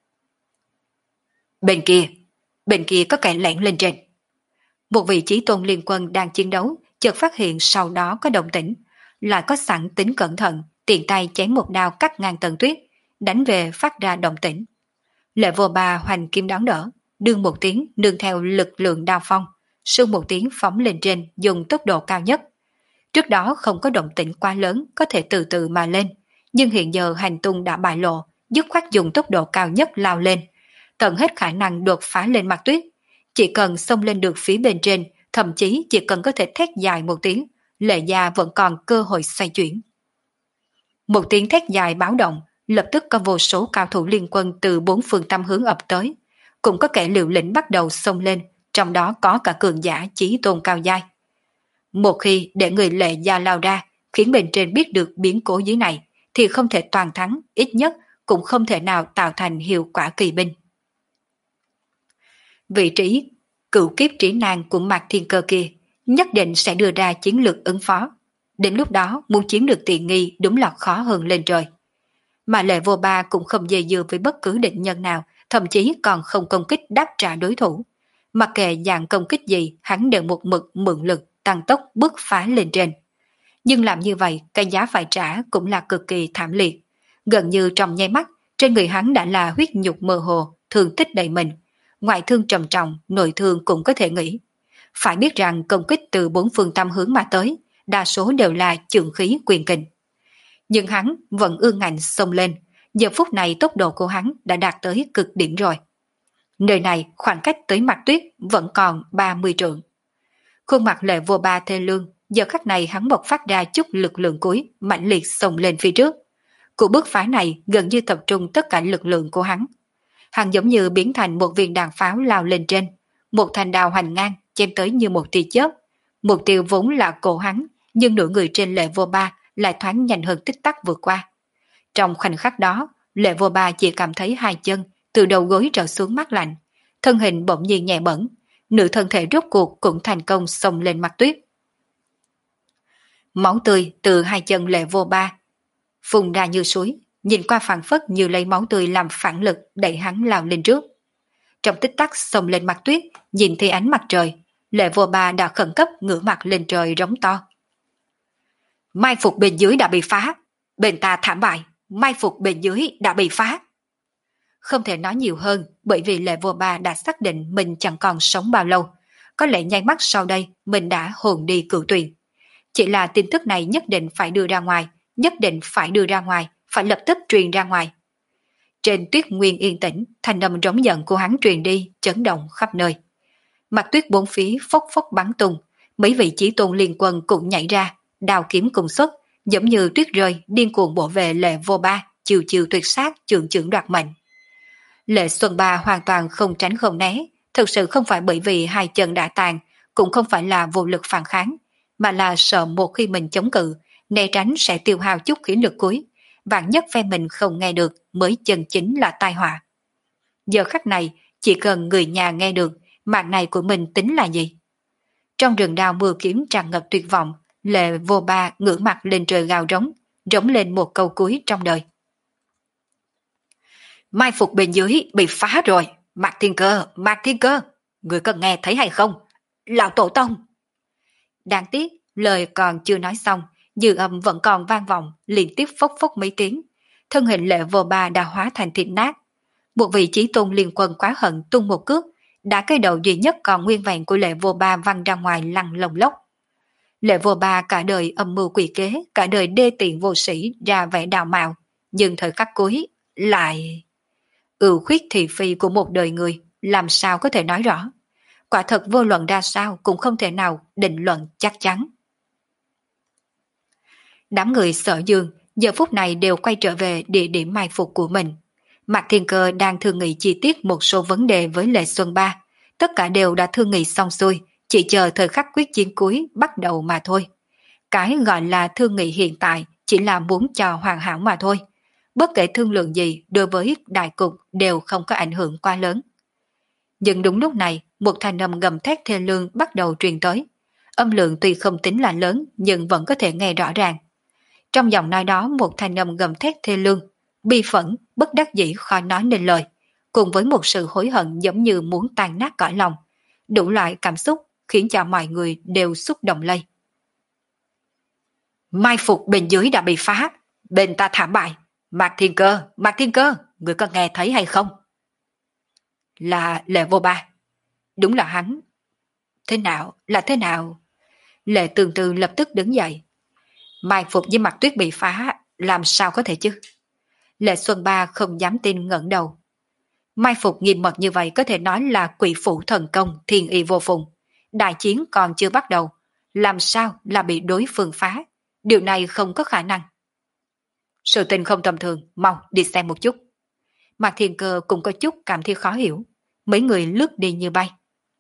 Speaker 1: Bên kia, bên kia có kẻ lẻn lên trên. Một vị chí tôn liên quân đang chiến đấu, chợt phát hiện sau đó có động tĩnh, lại có sẵn tính cẩn thận, tiện tay chém một đao cắt ngang tầng tuyết, đánh về phát ra động tĩnh. Lệ Vô Ba hoành kim đón đỡ, đương một tiếng nương theo lực lượng đao phong, sương một tiếng phóng lên trên dùng tốc độ cao nhất. Trước đó không có động tĩnh quá lớn có thể từ từ mà lên, Nhưng hiện giờ hành tung đã bại lộ, dứt khoát dùng tốc độ cao nhất lao lên, tận hết khả năng đột phá lên mặt tuyết. Chỉ cần xông lên được phía bên trên, thậm chí chỉ cần có thể thét dài một tiếng, Lệ Gia vẫn còn cơ hội xoay chuyển. Một tiếng thét dài báo động, lập tức có vô số cao thủ liên quân từ bốn phương tám hướng ập tới, cũng có kẻ liều lĩnh bắt đầu xông lên, trong đó có cả cường giả chí tôn cao giai. Một khi để người Lệ Gia lao ra, khiến bên trên biết được biến cố dưới này, thì không thể toàn thắng, ít nhất cũng không thể nào tạo thành hiệu quả kỳ binh. Vị trí cửu kiếp trí nan của Mạc Thiên Cơ kia nhất định sẽ đưa ra chiến lược ứng phó. Đến lúc đó muốn chiếm được tiện nghi đúng là khó hơn lên trời. Mà Lệ Vô Ba cũng không dây dưa với bất cứ định nhân nào, thậm chí còn không công kích đáp trả đối thủ. Mặc kệ dạng công kích gì, hắn đều một mực mượn lực tăng tốc bứt phá lên trên. Nhưng làm như vậy, cái giá phải trả cũng là cực kỳ thảm liệt. Gần như trong nháy mắt, trên người hắn đã là huyết nhục mơ hồ, thương tích đầy mình. Ngoại thương trầm trọng, nội thương cũng có thể nghĩ. Phải biết rằng công kích từ bốn phương tám hướng mà tới, đa số đều là chưởng khí quyền kình. Nhưng hắn vẫn ương ngạnh xông lên, giờ phút này tốc độ của hắn đã đạt tới cực điểm rồi. Nơi này khoảng cách tới mặt tuyết vẫn còn ba mươi trượng. Khuôn mặt Lệ Vô Ba thê lương, giờ khắc này hắn bộc phát ra chút lực lượng cuối, mạnh liệt xông lên phía trước. Cuộc bước phá này gần như tập trung tất cả lực lượng của hắn. Hắn giống như biến thành một viên đạn pháo lao lên trên, một thanh đao hoành ngang chém tới như một tia chớp. Mục tiêu vốn là cổ hắn, nhưng nửa người trên Lệ Vô Ba lại thoáng nhanh hơn tích tắc vượt qua. Trong khoảnh khắc đó, Lệ Vô Ba chỉ cảm thấy hai chân từ đầu gối trở xuống mát lạnh, thân hình bỗng nhiên nhẹ bẫng, nửa thân thể rốt cuộc cũng thành công xông lên mặt tuyết. Máu tươi từ hai chân Lệ Vô Ba phun ra như suối, nhìn qua phảng phất như lấy máu tươi làm phản lực đẩy hắn lao lên trước. Trong tích tắc xông lên mặt tuyết, nhìn thấy ánh mặt trời, Lệ Vô Ba đã khẩn cấp ngửa mặt lên trời rống to. Mai phục bên dưới đã bị phá, bên ta thảm bại, mai phục bên dưới đã bị phá. Không thể nói nhiều hơn, bởi vì Lệ Vô Ba đã xác định mình chẳng còn sống bao lâu, có lẽ nháy mắt sau đây mình đã hồn đi cửu tuyền. Chỉ là tin tức này nhất định phải đưa ra ngoài, nhất định phải đưa ra ngoài, phải lập tức truyền ra ngoài. Trên tuyết nguyên yên tĩnh, thanh âm rống giận của hắn truyền đi, chấn động khắp nơi. Mặt tuyết bốn phía phốc phốc bắn tung, mấy vị chí tôn liên quân cũng nhảy ra, đao kiếm cùng xuất, giống như tuyết rơi, điên cuồng bổ về Lệ Vô Ba, chiều chiều tuyệt sát, trường trưởng đoạt mệnh. Lệ Xuân Ba hoàn toàn không tránh không né, thực sự không phải bởi vì hai chân đã tàn, cũng không phải là vô lực phản kháng, mà là sợ một khi mình chống cự, né tránh sẽ tiêu hao chút khí lực cuối, vạn nhất phe mình không nghe được mới chân chính là tai họa. Giờ khắc này, chỉ cần người nhà nghe được, mạng này của mình tính là gì? Trong rừng đao mưa kiếm tràn ngập tuyệt vọng, Lệ Vô Ba ngửa mặt lên trời gào rống, rống lên một câu cuối trong đời. Mai phục bên dưới bị phá rồi, Mạc Thiên Cơ, Mạc Thiên Cơ, người có nghe thấy hay không? Lão Tổ Tông! Đáng tiếc, lời còn chưa nói xong, dư âm vẫn còn vang vọng, liên tiếp phốc phốc mấy tiếng. Thân hình Lệ Vô Ba đã hóa thành thịt nát. Một vị chí tôn liên quân quá hận tung một cước, đã cái đầu duy nhất còn nguyên vẹn của Lệ Vô Ba văng ra ngoài lăn lồng lốc. Lệ Vô Ba cả đời âm mưu quỷ kế, cả đời đê tiện vô sĩ ra vẻ đào mạo, nhưng thời khắc cuối lại ưu khuyết thị phi của một đời người, làm sao có thể nói rõ. Quả thật vô luận ra sao cũng không thể nào định luận chắc chắn. Đám người Sở Dương giờ phút này đều quay trở về địa điểm mai phục của mình. Mạc Thiên Cơ đang thương nghị chi tiết một số vấn đề với Lệ Xuân Ba, tất cả đều đã thương nghị xong xuôi, chỉ chờ thời khắc quyết chiến cuối bắt đầu mà thôi. Cái gọi là thương nghị hiện tại chỉ là muốn cho hoàn hảo mà thôi. Bất kể thương lượng gì đối với đại cục đều không có ảnh hưởng quá lớn. Nhưng đúng lúc này, một thanh âm gầm thét thê lương bắt đầu truyền tới. Âm lượng tuy không tính là lớn nhưng vẫn có thể nghe rõ ràng. Trong giọng nói đó một thanh âm gầm thét thê lương, bi phẫn, bất đắc dĩ khó nói nên lời, cùng với một sự hối hận giống như muốn tan nát cõi lòng. Đủ loại cảm xúc khiến cho mọi người đều xúc động lây. Mai phục bên dưới đã bị phá, bên ta thảm bại. Mạc Thiên Cơ, Mạc Thiên Cơ, người có nghe thấy hay không? Là Lệ Vô Ba. Đúng là hắn. Thế nào, là thế nào? Lệ Tường Từ lập tức đứng dậy. Mai phục với mặt tuyết bị phá làm sao có thể chứ? Lệ Xuân Ba không dám tin ngẩng đầu. Mai phục nghiêm mật như vậy có thể nói là quỷ phủ thần công thiên y vô phùng. Đại chiến còn chưa bắt đầu, làm sao là bị đối phương phá? Điều này không có khả năng. Sự tình không tầm thường, mau đi xem một chút. Mạc Thiên Cơ cũng có chút cảm thấy khó hiểu. Mấy người lướt đi như bay.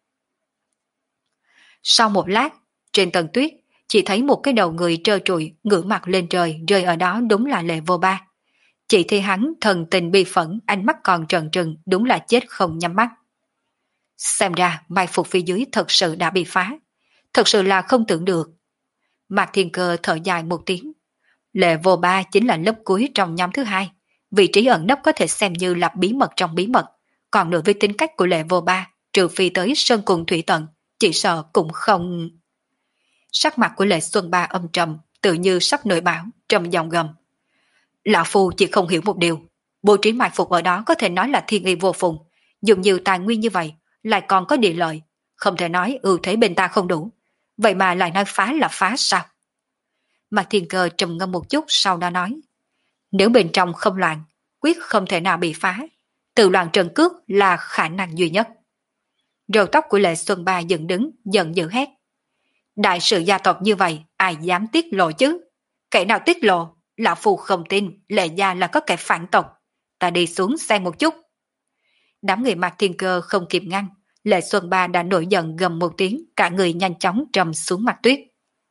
Speaker 1: Sau một lát, trên tầng tuyết, chỉ thấy một cái đầu người trơ trụi ngửa mặt lên trời rơi ở đó, đúng là Lệ Vô Ba. Chỉ thấy hắn thần tình bi phẫn, ánh mắt còn trợn trừng, đúng là chết không nhắm mắt. Xem ra mai phục phía dưới thật sự đã bị phá. Thật sự là không tưởng được. Mạc Thiên Cơ thở dài một tiếng. Lệ Vô Ba chính là lớp cuối trong nhóm thứ hai. Vị trí ẩn nấp có thể xem như là bí mật trong bí mật. Còn nữa với tính cách của Lệ Vô Ba, trừ phi tới sơn cùng thủy tận, chỉ sợ cũng không... Sắc mặt của Lệ Xuân Ba âm trầm, tự như sắp nổi bão, trầm giọng gầm. Lão Phu chỉ không hiểu một điều. Bố trí mai phục ở đó có thể nói là thiên y vô phùng. Dùng nhiều tài nguyên như vậy, lại còn có địa lợi. Không thể nói ưu thế bên ta không đủ. Vậy mà lại nói phá là phá sao? Mạc Thiên Cơ trầm ngâm một chút, sau đó nói. Nếu bên trong không loạn, quyết không thể nào bị phá. Tự loạn trần cước là khả năng duy nhất. Râu tóc của Lệ Xuân Ba dựng đứng, giận dữ hét. Đại sự gia tộc như vậy, ai dám tiết lộ chứ? Kẻ nào tiết lộ, lão Phu không tin Lệ gia là có kẻ phản tộc. Ta đi xuống xem một chút. Đám người Mạc Thiên Cơ không kịp ngăn, Lệ Xuân Ba đã nổi giận gầm một tiếng, cả người nhanh chóng trầm xuống mặt tuyết.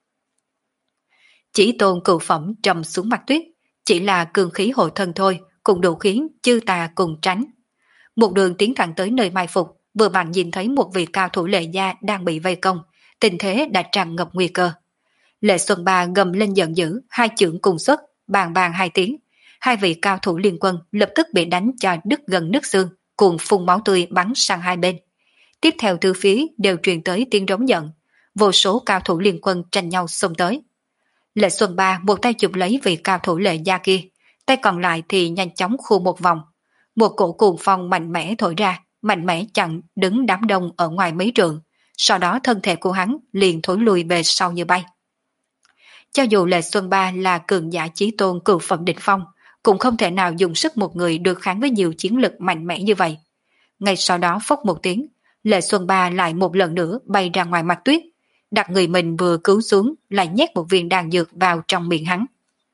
Speaker 1: Chỉ tôn cựu phẩm trầm xuống mặt tuyết, chỉ là cường khí hộ thân thôi, cũng đủ khiến chư tà cùng tránh. Một đường tiến thẳng tới nơi mai phục, vừa vặn nhìn thấy một vị cao thủ Lệ gia đang bị vây công, tình thế đã tràn ngập nguy cơ. Lệ Xuân Ba gầm lên giận dữ, hai chưởng cùng xuất, bàng bàng hai tiếng, hai vị cao thủ liên quân lập tức bị đánh cho đứt gần nứt xương, cuồng phun máu tươi bắn sang hai bên. Tiếp theo từ phía đều truyền tới tiếng rống giận, vô số cao thủ liên quân tranh nhau xông tới. Lệ Xuân Ba một tay chụp lấy vị cao thủ Lệ gia kia, tay còn lại thì nhanh chóng khu một vòng. Một cổ cuồng phong mạnh mẽ thổi ra, mạnh mẽ chặn đứng đám đông ở ngoài mấy trượng, sau đó thân thể của hắn liền thổi lùi về sau như bay. Cho dù Lệ Xuân Ba là cường giả chí tôn cửu phẩm đỉnh phong, cũng không thể nào dùng sức một người được kháng với nhiều chiến lực mạnh mẽ như vậy. Ngay sau đó phốc một tiếng, Lệ Xuân Ba lại một lần nữa bay ra ngoài mặt tuyết, đặt người mình vừa cứu xuống lại nhét một viên đan dược vào trong miệng hắn.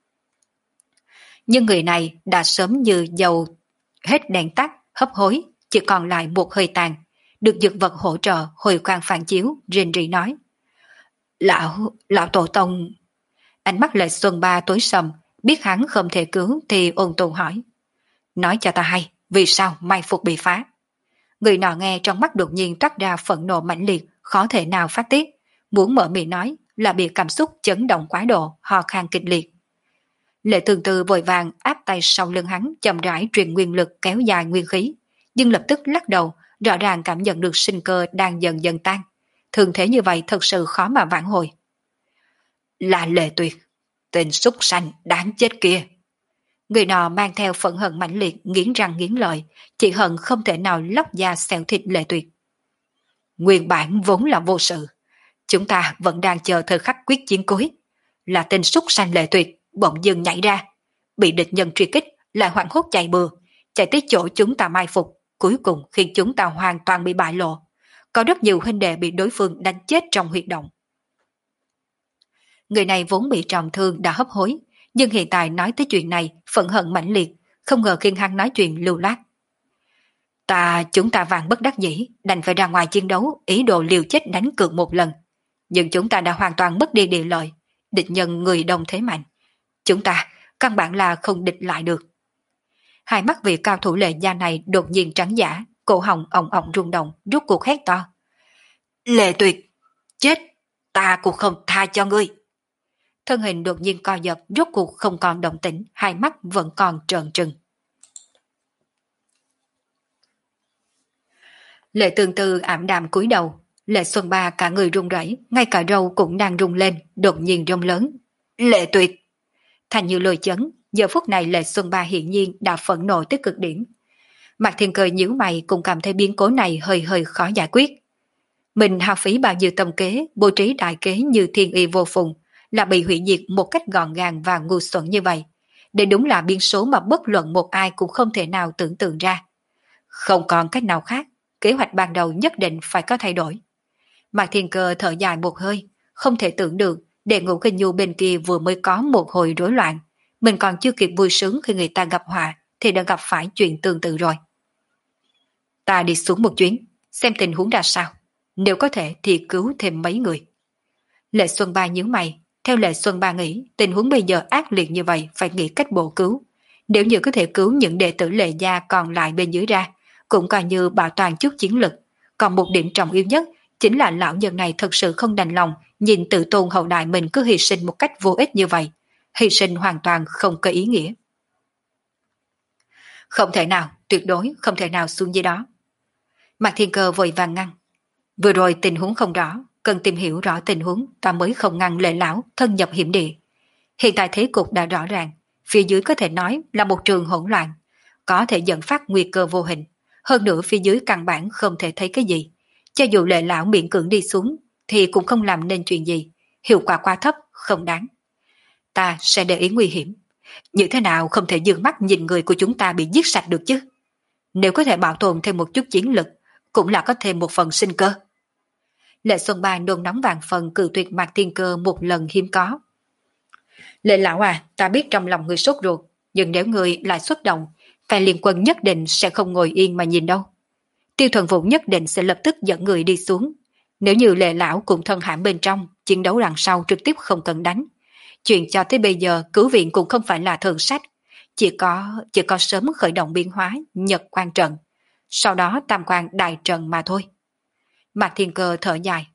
Speaker 1: Nhưng người này đã sớm như dầu hết đèn tắt, hấp hối, chỉ còn lại một hơi tàn, được dược vật hỗ trợ hồi quang phản chiếu, rên rỉ nói. Lão, lão tổ tông... Ánh mắt Lệ Xuân Ba tối sầm, biết hắn không thể cứu thì ôn tồn hỏi. Nói cho ta hay, vì sao mai phục bị phá? Người nọ nghe trong mắt đột nhiên toát ra phẫn nộ mãnh liệt, khó thể nào phát tiết. Muốn mở miệng nói là bị cảm xúc chấn động quá độ, ho khan kịch liệt. Lệ Thường Tư vội vàng áp tay sau lưng hắn, chậm rãi truyền nguyên lực kéo dài nguyên khí, nhưng lập tức lắc đầu, rõ ràng cảm nhận được sinh cơ đang dần dần tan. Thường thế như vậy thật sự khó mà vãn hồi. Là Lệ Tuyệt, tên súc sanh đáng chết kia. Người nọ mang theo phẫn hận mãnh liệt, nghiến răng nghiến lợi, chỉ hận không thể nào lóc da xẻo thịt Lệ Tuyệt. Nguyên bản vốn là vô sự, chúng ta vẫn đang chờ thời khắc quyết chiến cuối. Là tên súc sanh Lệ Tuyệt bỗng dưng nhảy ra, bị địch nhân truy kích, lại hoảng hốt chạy bừa, chạy tới chỗ chúng ta mai phục, cuối cùng khiến chúng ta hoàn toàn bị bại lộ. Có rất nhiều huynh đệ bị đối phương đánh chết trong huyệt động. Người này vốn bị trọng thương đã hấp hối, nhưng hiện tại nói tới chuyện này phẫn hận mãnh liệt, không ngờ khiến hắn nói chuyện lưu loát. Ta chúng ta vàng bất đắc dĩ, đành phải ra ngoài chiến đấu, ý đồ liều chết đánh cược một lần. Nhưng chúng ta đã hoàn toàn mất đi địa lợi, địch nhân người đông thế mạnh. Chúng ta căn bản là không địch lại được. Hai mắt vị cao thủ Lệ gia này đột nhiên trắng giả, cổ họng ỏng ỏng rung động, rút cuộc hét to. Lệ Tuyệt, chết, ta cũng không tha cho ngươi. Thân hình đột nhiên co giật, rốt cuộc không còn động tĩnh, hai mắt vẫn còn trợn trừng. Lệ Tương Tư ảm đạm cúi đầu, Lệ Xuân Ba cả người run rẩy, ngay cả râu cũng đang rung lên, đột nhiên rông lớn. Lệ Tuyệt! Thành như lôi chấn, giờ phút này Lệ Xuân Ba hiển nhiên đã phẫn nộ tới cực điểm. Mạc Thiên Cơ nhíu mày cũng cảm thấy biến cố này hơi hơi khó giải quyết. Mình hao phí bao nhiêu tâm kế, bố trí đại kế như thiên y vô phùng, là bị hủy diệt một cách gọn gàng và ngu xuẩn như vậy. Đây đúng là biến số mà bất luận một ai cũng không thể nào tưởng tượng ra. Không còn cách nào khác, kế hoạch ban đầu nhất định phải có thay đổi. Mạc Thiên Cơ thở dài một hơi, không thể tưởng được Đệ Ngũ Kinh Nhu bên kia vừa mới có một hồi rối loạn, mình còn chưa kịp vui sướng khi người ta gặp họa thì đã gặp phải chuyện tương tự rồi. Ta đi xuống một chuyến, xem tình huống ra sao, nếu có thể thì cứu thêm mấy người. Lệ Xuân Ba nhíu mày, theo Lệ Xuân Ba nghĩ tình huống bây giờ ác liệt như vậy phải nghĩ cách bổ cứu. Nếu như có thể cứu những đệ tử Lệ gia còn lại bên dưới ra, cũng coi như bảo toàn chút chiến lực. Còn một điểm trọng yếu nhất chính là lão nhân này thật sự không đành lòng nhìn tự tôn hậu đại mình cứ hy sinh một cách vô ích như vậy. Hy sinh hoàn toàn không có ý nghĩa. Không thể nào, tuyệt đối không thể nào xuống dưới đó. Mạc Thiên Cơ vội vàng ngăn. Vừa rồi tình huống không rõ, cần tìm hiểu rõ tình huống ta mới không ngăn Lệ lão thân nhập hiểm địa. Hiện tại thế cục đã rõ ràng, phía dưới có thể nói là một trường hỗn loạn, có thể dẫn phát nguy cơ vô hình. Hơn nữa phía dưới căn bản không thể thấy cái gì. Cho dù Lệ lão miễn cưỡng đi xuống thì cũng không làm nên chuyện gì, hiệu quả quá thấp, không đáng. Ta sẽ để ý nguy hiểm. Như thế nào không thể dương mắt nhìn người của chúng ta bị giết sạch được chứ? Nếu có thể bảo tồn thêm một chút chiến lực, cũng là có thêm một phần sinh cơ. Lệ Xuân Ba nôn nóng vàng phần cự tuyệt Mạc Thiên Cơ một lần hiếm có. Lệ lão à, ta biết trong lòng người sốt ruột, nhưng nếu người lại xuất động, phe liên quân nhất định sẽ không ngồi yên mà nhìn đâu. Tiêu Thuần Vũ nhất định sẽ lập tức dẫn người đi xuống. Nếu như Lệ lão cùng thân hãm bên trong, chiến đấu đằng sau trực tiếp không cần đánh. Chuyện cho tới bây giờ cứu viện cũng không phải là thường sách, chỉ có chỉ có sớm khởi động biến hóa Nhật Quan trận, sau đó Tam Quan Đại trận mà thôi. Mạc Thiên Cơ thở dài.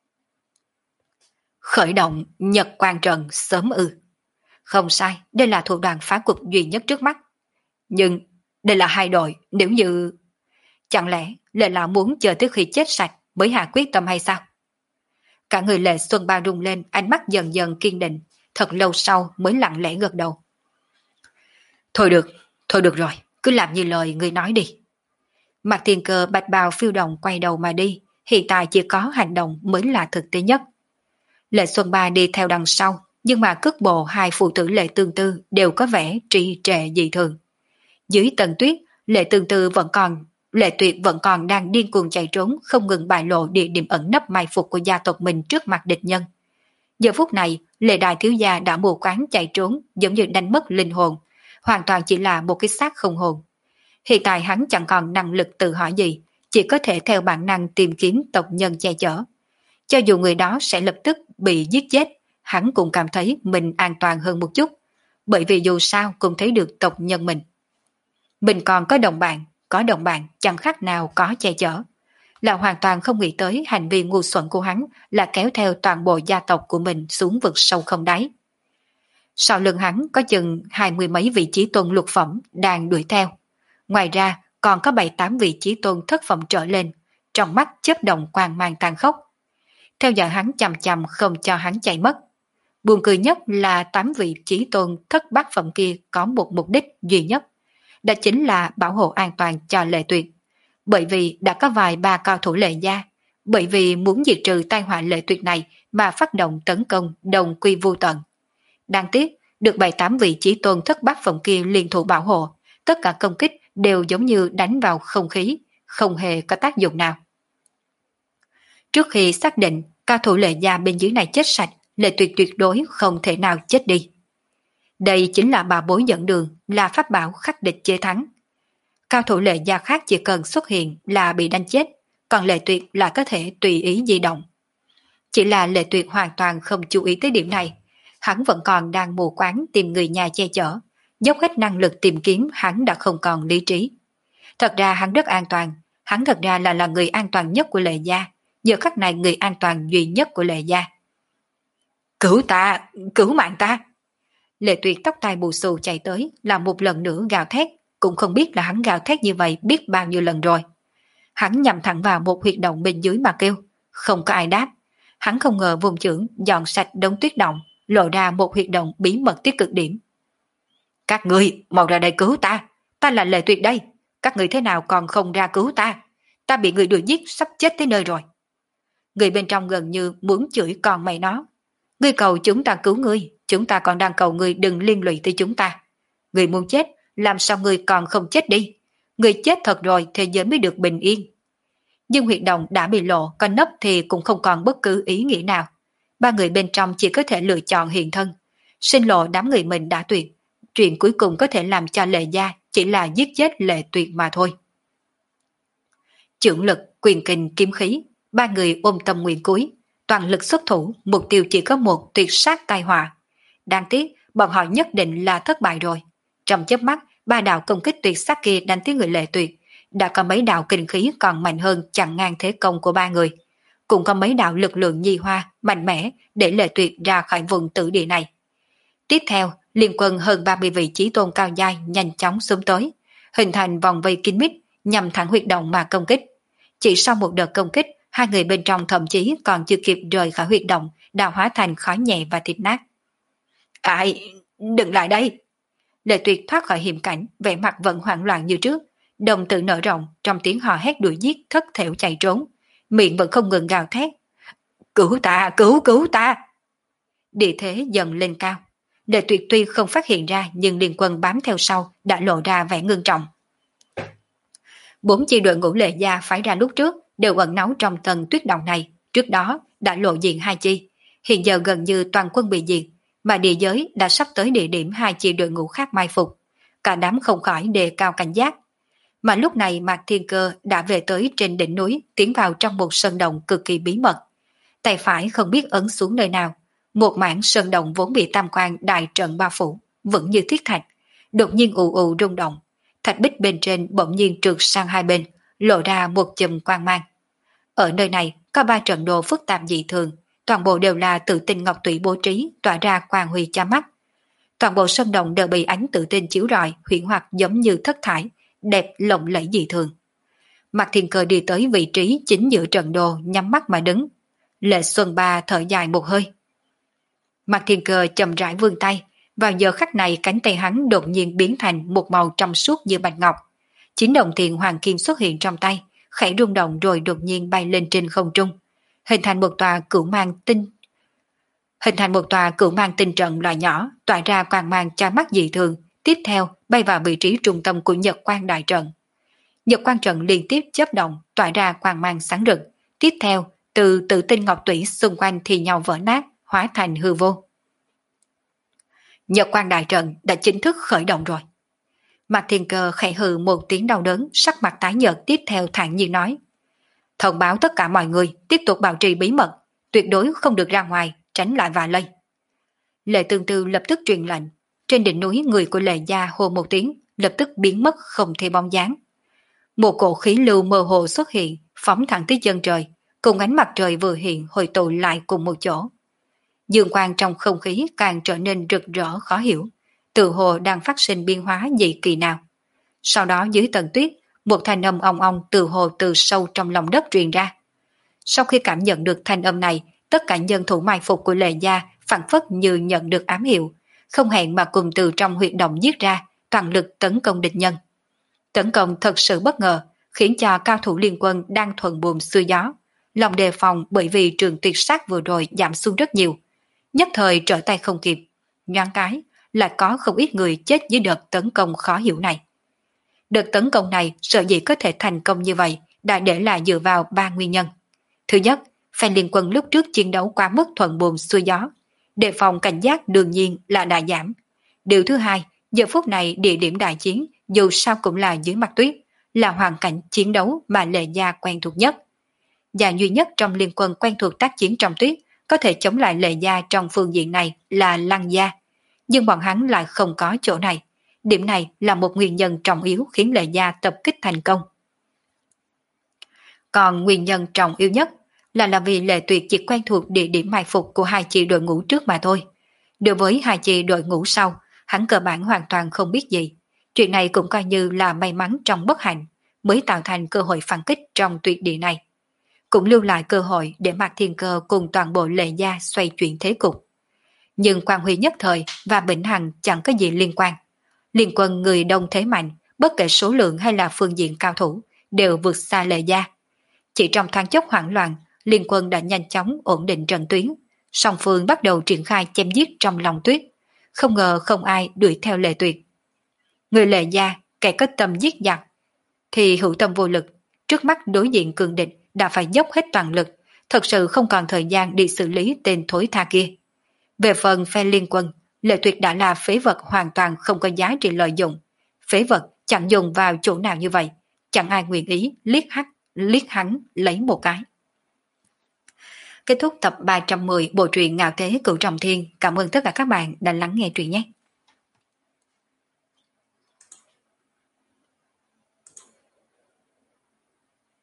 Speaker 1: Khởi động Nhật Quan trận sớm ư? Không sai, đây là thủ đoạn phá cục duy nhất trước mắt. Nhưng đây là hai đội, nếu như... Chẳng lẽ Lệ lão muốn chờ tới khi chết sạch mới hạ quyết tâm hay sao? Cả người Lệ Xuân Ba rung lên, ánh mắt dần dần kiên định, thật lâu sau mới lặng lẽ gật đầu. Thôi được, thôi được rồi, cứ làm như lời người nói đi. Mạc Thiên Cơ bạch bào phiêu động quay đầu mà đi, hiện tại chỉ có hành động mới là thực tế nhất. Lệ Xuân Ba đi theo đằng sau, nhưng mà cước bộ hai phụ tử Lệ Tương Tư đều có vẻ trì trệ dị thường. Dưới tầng tuyết, Lệ Tương Tư vẫn còn, Lệ Tuyệt vẫn còn đang điên cuồng chạy trốn, không ngừng bại lộ địa điểm ẩn nấp mai phục của gia tộc mình trước mặt địch nhân. Giờ phút này, Lệ đại thiếu gia đã mù quáng chạy trốn, giống như đánh mất linh hồn, hoàn toàn chỉ là một cái xác không hồn. Hiện tại hắn chẳng còn năng lực tự hỏi gì, chỉ có thể theo bản năng tìm kiếm tộc nhân che chở. Cho dù người đó sẽ lập tức bị giết chết, hắn cũng cảm thấy mình an toàn hơn một chút, bởi vì dù sao cũng thấy được tộc nhân mình. Mình còn có đồng bạn, có đồng bạn chẳng khác nào có che chở. Là hoàn toàn không nghĩ tới hành vi ngu xuẩn của hắn là kéo theo toàn bộ gia tộc của mình xuống vực sâu không đáy. Sau lưng hắn có chừng hai mươi mấy vị chí tôn lục phẩm đang đuổi theo. Ngoài ra còn có bảy tám vị chí tôn thất phẩm trở lên, trong mắt chớp động quang mang tàn khốc. Theo dõi hắn chằm chằm không cho hắn chạy mất. Buồn cười nhất là tám vị chí tôn thất bát phẩm kia có một mục đích duy nhất, đó chính là bảo hộ an toàn cho Lệ Tuyệt. Bởi vì đã có vài ba cao thủ Lệ gia, bởi vì muốn diệt trừ tai họa Lệ Tuyệt này mà phát động tấn công đồng quy vu tận. Đáng tiếc, được bảy tám vị chí tôn thất bát phẩm kia liên thủ bảo hộ, tất cả công kích đều giống như đánh vào không khí, không hề có tác dụng nào. Trước khi xác định cao thủ Lệ gia bên dưới này chết sạch, Lệ Tuyệt tuyệt đối không thể nào chết đi. Đây chính là bà bối dẫn đường, là pháp bảo khắc địch chế thắng. Cao thủ Lệ gia khác chỉ cần xuất hiện là bị đánh chết, còn Lệ Tuyệt là có thể tùy ý di động. Chỉ là Lệ Tuyệt hoàn toàn không chú ý tới điểm này, hắn vẫn còn đang mù quáng tìm người nhà che chở, dốc hết năng lực tìm kiếm hắn đã không còn lý trí. Thật ra hắn rất an toàn, hắn thật ra là là người an toàn nhất của Lệ gia, giờ khắc này người an toàn duy nhất của Lệ gia. Cứu ta, cứu mạng ta! Lệ Tuyệt tóc tai bù xù chạy tới, làm một lần nữa gào thét, cũng không biết là hắn gào thét như vậy biết bao nhiêu lần rồi. Hắn nhằm thẳng vào một huyệt động bên dưới mà kêu, không có ai đáp. Hắn không ngờ vùng chưởng dọn sạch đống tuyết động, lộ ra một huyệt động bí mật tới cực điểm. Các ngươi mau ra đây cứu ta, ta là Lệ Tuyệt đây, các ngươi thế nào còn không ra cứu ta, ta bị người đuổi giết sắp chết tới nơi rồi. Người bên trong gần như muốn chửi con mày nó. Ngươi cầu chúng ta cứu ngươi, chúng ta còn đang cầu ngươi đừng liên lụy tới chúng ta. Người muốn chết, làm sao người còn không chết đi? Người chết thật rồi thế giới mới được bình yên. Nhưng huyệt động đã bị lộ, có nấp thì cũng không còn bất cứ ý nghĩa nào. Ba người bên trong chỉ có thể lựa chọn hiện thân. Sinh lộ đám người mình đã tuyệt. Chuyện cuối cùng có thể làm cho Lệ Gia chỉ là giết chết Lệ Tuyệt mà thôi. Chưởng lực, quyền kình, kiếm khí, ba người ôm tâm nguyện cuối, toàn lực xuất thủ, mục tiêu chỉ có một, tuyệt sát tai họa. Đáng tiếc, bọn họ nhất định là thất bại rồi. Trong chớp mắt, ba đạo công kích tuyệt sát kia đánh tiếng người Lệ Tuyệt, đã có mấy đạo kinh khí còn mạnh hơn chặn ngang thế công của ba người. Cũng có mấy đạo lực lượng nhi hoa, mạnh mẽ để Lệ Tuyệt ra khỏi vùng tử địa này. Tiếp theo, liên quân hơn ba mươi vị chí tôn cao giai nhanh chóng xông tới, hình thành vòng vây kín mít nhằm thẳng huyệt động mà công kích. Chỉ sau một đợt công kích, hai người bên trong thậm chí còn chưa kịp rời khỏi huyệt động đã hóa thành khói nhẹ và thịt nát. Ai, đừng lại đây! Lệ Tuyệt thoát khỏi hiểm cảnh, vẻ mặt vẫn hoảng loạn như trước, đồng tử nở rộng, trong tiếng hò hét đuổi giết thất thểu chạy trốn, miệng vẫn không ngừng gào thét. Cứu ta, cứu, cứu ta! Địa thế dần lên cao. Lệ Tuyệt tuy không phát hiện ra nhưng liên quân bám theo sau đã lộ ra vẻ ngưng trọng. Bốn chi đội ngũ Lệ Gia phái ra lúc trước đều ẩn náu trong tầng tuyết động này, trước đó đã lộ diện hai chi, hiện giờ gần như toàn quân bị diệt, mà địa giới đã sắp tới địa điểm hai chi đội ngũ khác mai phục, cả đám không khỏi đề cao cảnh giác. Mà lúc này Mạc Thiên Cơ đã về tới trên đỉnh núi, tiến vào trong một sơn động cực kỳ bí mật. Tay phải không biết ấn xuống nơi nào, một mảng sơn động vốn bị tam quan đại trận bao phủ, vững như thiết thạch, đột nhiên ù ù rung động. Thạch bích bên trên bỗng nhiên trượt sang hai bên, lộ ra một chùm quang mang. Ở nơi này có ba trận đồ phức tạp dị thường, toàn bộ đều là tự tinh ngọc tủy bố trí, tỏa ra quang huy cha mắt. Toàn bộ sơn động đều bị ánh tự tinh chiếu rọi, huyễn hoặc giống như thất thải, đẹp lộng lẫy dị thường. Mạc Thiên Cơ đi tới vị trí chính giữa trận đồ, nhắm mắt mà đứng. Lệ Xuân Ba thở dài một hơi. Mạc Thiên Cơ chậm rãi vươn tay. Vào giờ khắc này cánh tay hắn đột nhiên biến thành một màu trong suốt như bạch ngọc. Chín đồng tiền hoàng kim xuất hiện trong tay, khẽ rung động rồi đột nhiên bay lên trên không trung, hình thành một tòa cửu mang tinh hình thành một tòa cửu mang tinh trận loại nhỏ, tỏa ra quang mang cha mắt dị thường. Tiếp theo bay vào vị trí trung tâm của Nhật Quang đại trận. Nhật Quang trận liên tiếp chớp động, tỏa ra quang mang sáng rực. Tiếp theo từ tự tinh ngọc tủy xung quanh thì nhau vỡ nát, hóa thành hư vô. Nhật Quang đại trận đã chính thức khởi động rồi. Mạc Thiên Cơ khẽ hừ một tiếng đau đớn, sắc mặt tái nhợt, tiếp theo thản nhiên nói: thông báo tất cả mọi người tiếp tục bảo trì bí mật, tuyệt đối không được ra ngoài, tránh lại và lây. Lệ Tương Tư lập tức truyền lệnh. Trên đỉnh núi người của Lệ Gia hô một tiếng, lập tức biến mất không thấy bóng dáng. Một cổ khí lưu mơ hồ xuất hiện, phóng thẳng tới chân trời, cùng ánh mặt trời vừa hiện hội tụ lại cùng một chỗ. Dương quang trong không khí càng trở nên rực rỡ khó hiểu, tự hồ đang phát sinh biến hóa dị kỳ nào. Sau đó dưới tầng tuyết, một thanh âm ong ong tự hồ từ sâu trong lòng đất truyền ra. Sau khi cảm nhận được thanh âm này, tất cả nhân thủ mai phục của Lệ Gia phảng phất như nhận được ám hiệu, không hẹn mà cùng từ trong huyệt động giết ra, toàn lực tấn công địch nhân. Tấn công thật sự bất ngờ, khiến cho cao thủ liên quân đang thuận buồm xuôi gió, lòng đề phòng bởi vì trường tuyệt sát vừa rồi giảm xuống rất nhiều, nhất thời trở tay không kịp, nhoáng cái lại có không ít người chết dưới đợt tấn công khó hiểu này. Đợt tấn công này sở dĩ có thể thành công như vậy đã để lại dựa vào ba nguyên nhân. Thứ nhất, phe liên quân lúc trước chiến đấu quá mức thuận buồm xuôi gió, đề phòng cảnh giác đương nhiên là đã giảm. Điều thứ hai, giờ phút này địa điểm đại chiến dù sao cũng là dưới mặt tuyết, là hoàn cảnh chiến đấu mà Lệ Gia quen thuộc nhất. Và duy nhất trong liên quân quen thuộc tác chiến trong tuyết, có thể chống lại Lệ Gia trong phương diện này là Lăng Gia, nhưng bọn hắn lại không có chỗ này. Điểm này là một nguyên nhân trọng yếu khiến Lệ Gia tập kích thành công. Còn nguyên nhân trọng yếu nhất là là vì Lệ Tuyệt chỉ quen thuộc địa điểm mai phục của hai chi đội ngũ trước mà thôi. Đối với hai chi đội ngũ sau, hắn cơ bản hoàn toàn không biết gì. Chuyện này cũng coi như là may mắn trong bất hạnh, mới tạo thành cơ hội phản kích trong tuyệt địa này. Cũng lưu lại cơ hội để Mạc Thiên Cơ cùng toàn bộ Lệ Gia xoay chuyển thế cục. Nhưng Quang Huy nhất thời và Bình Hằng chẳng có gì liên quan. Liên quân người đông thế mạnh, bất kể số lượng hay là phương diện cao thủ, đều vượt xa Lệ Gia. Chỉ trong thoáng chốc hoảng loạn, liên quân đã nhanh chóng ổn định trận tuyến. Song phương bắt đầu triển khai chém giết trong lòng tuyết. Không ngờ không ai đuổi theo Lệ Tuyệt. người lệ gia, kẻ có tâm giết giặc, thì hữu tâm vô lực, trước mắt đối diện cường địch đã phải dốc hết toàn lực, thật sự không còn thời gian đi xử lý tên thối tha kia. Về phần phe liên quân, Lệ Tuyệt đã là phế vật hoàn toàn không có giá trị lợi dụng. Phế vật chẳng dùng vào chỗ nào như vậy, chẳng ai nguyện ý liếc hắt, liếc hắn lấy một cái. Kết thúc tập ba trăm mười bộ truyện Ngạo Thế Cửu Trọng Thiên. Cảm ơn tất cả các bạn đã lắng nghe truyện nhé.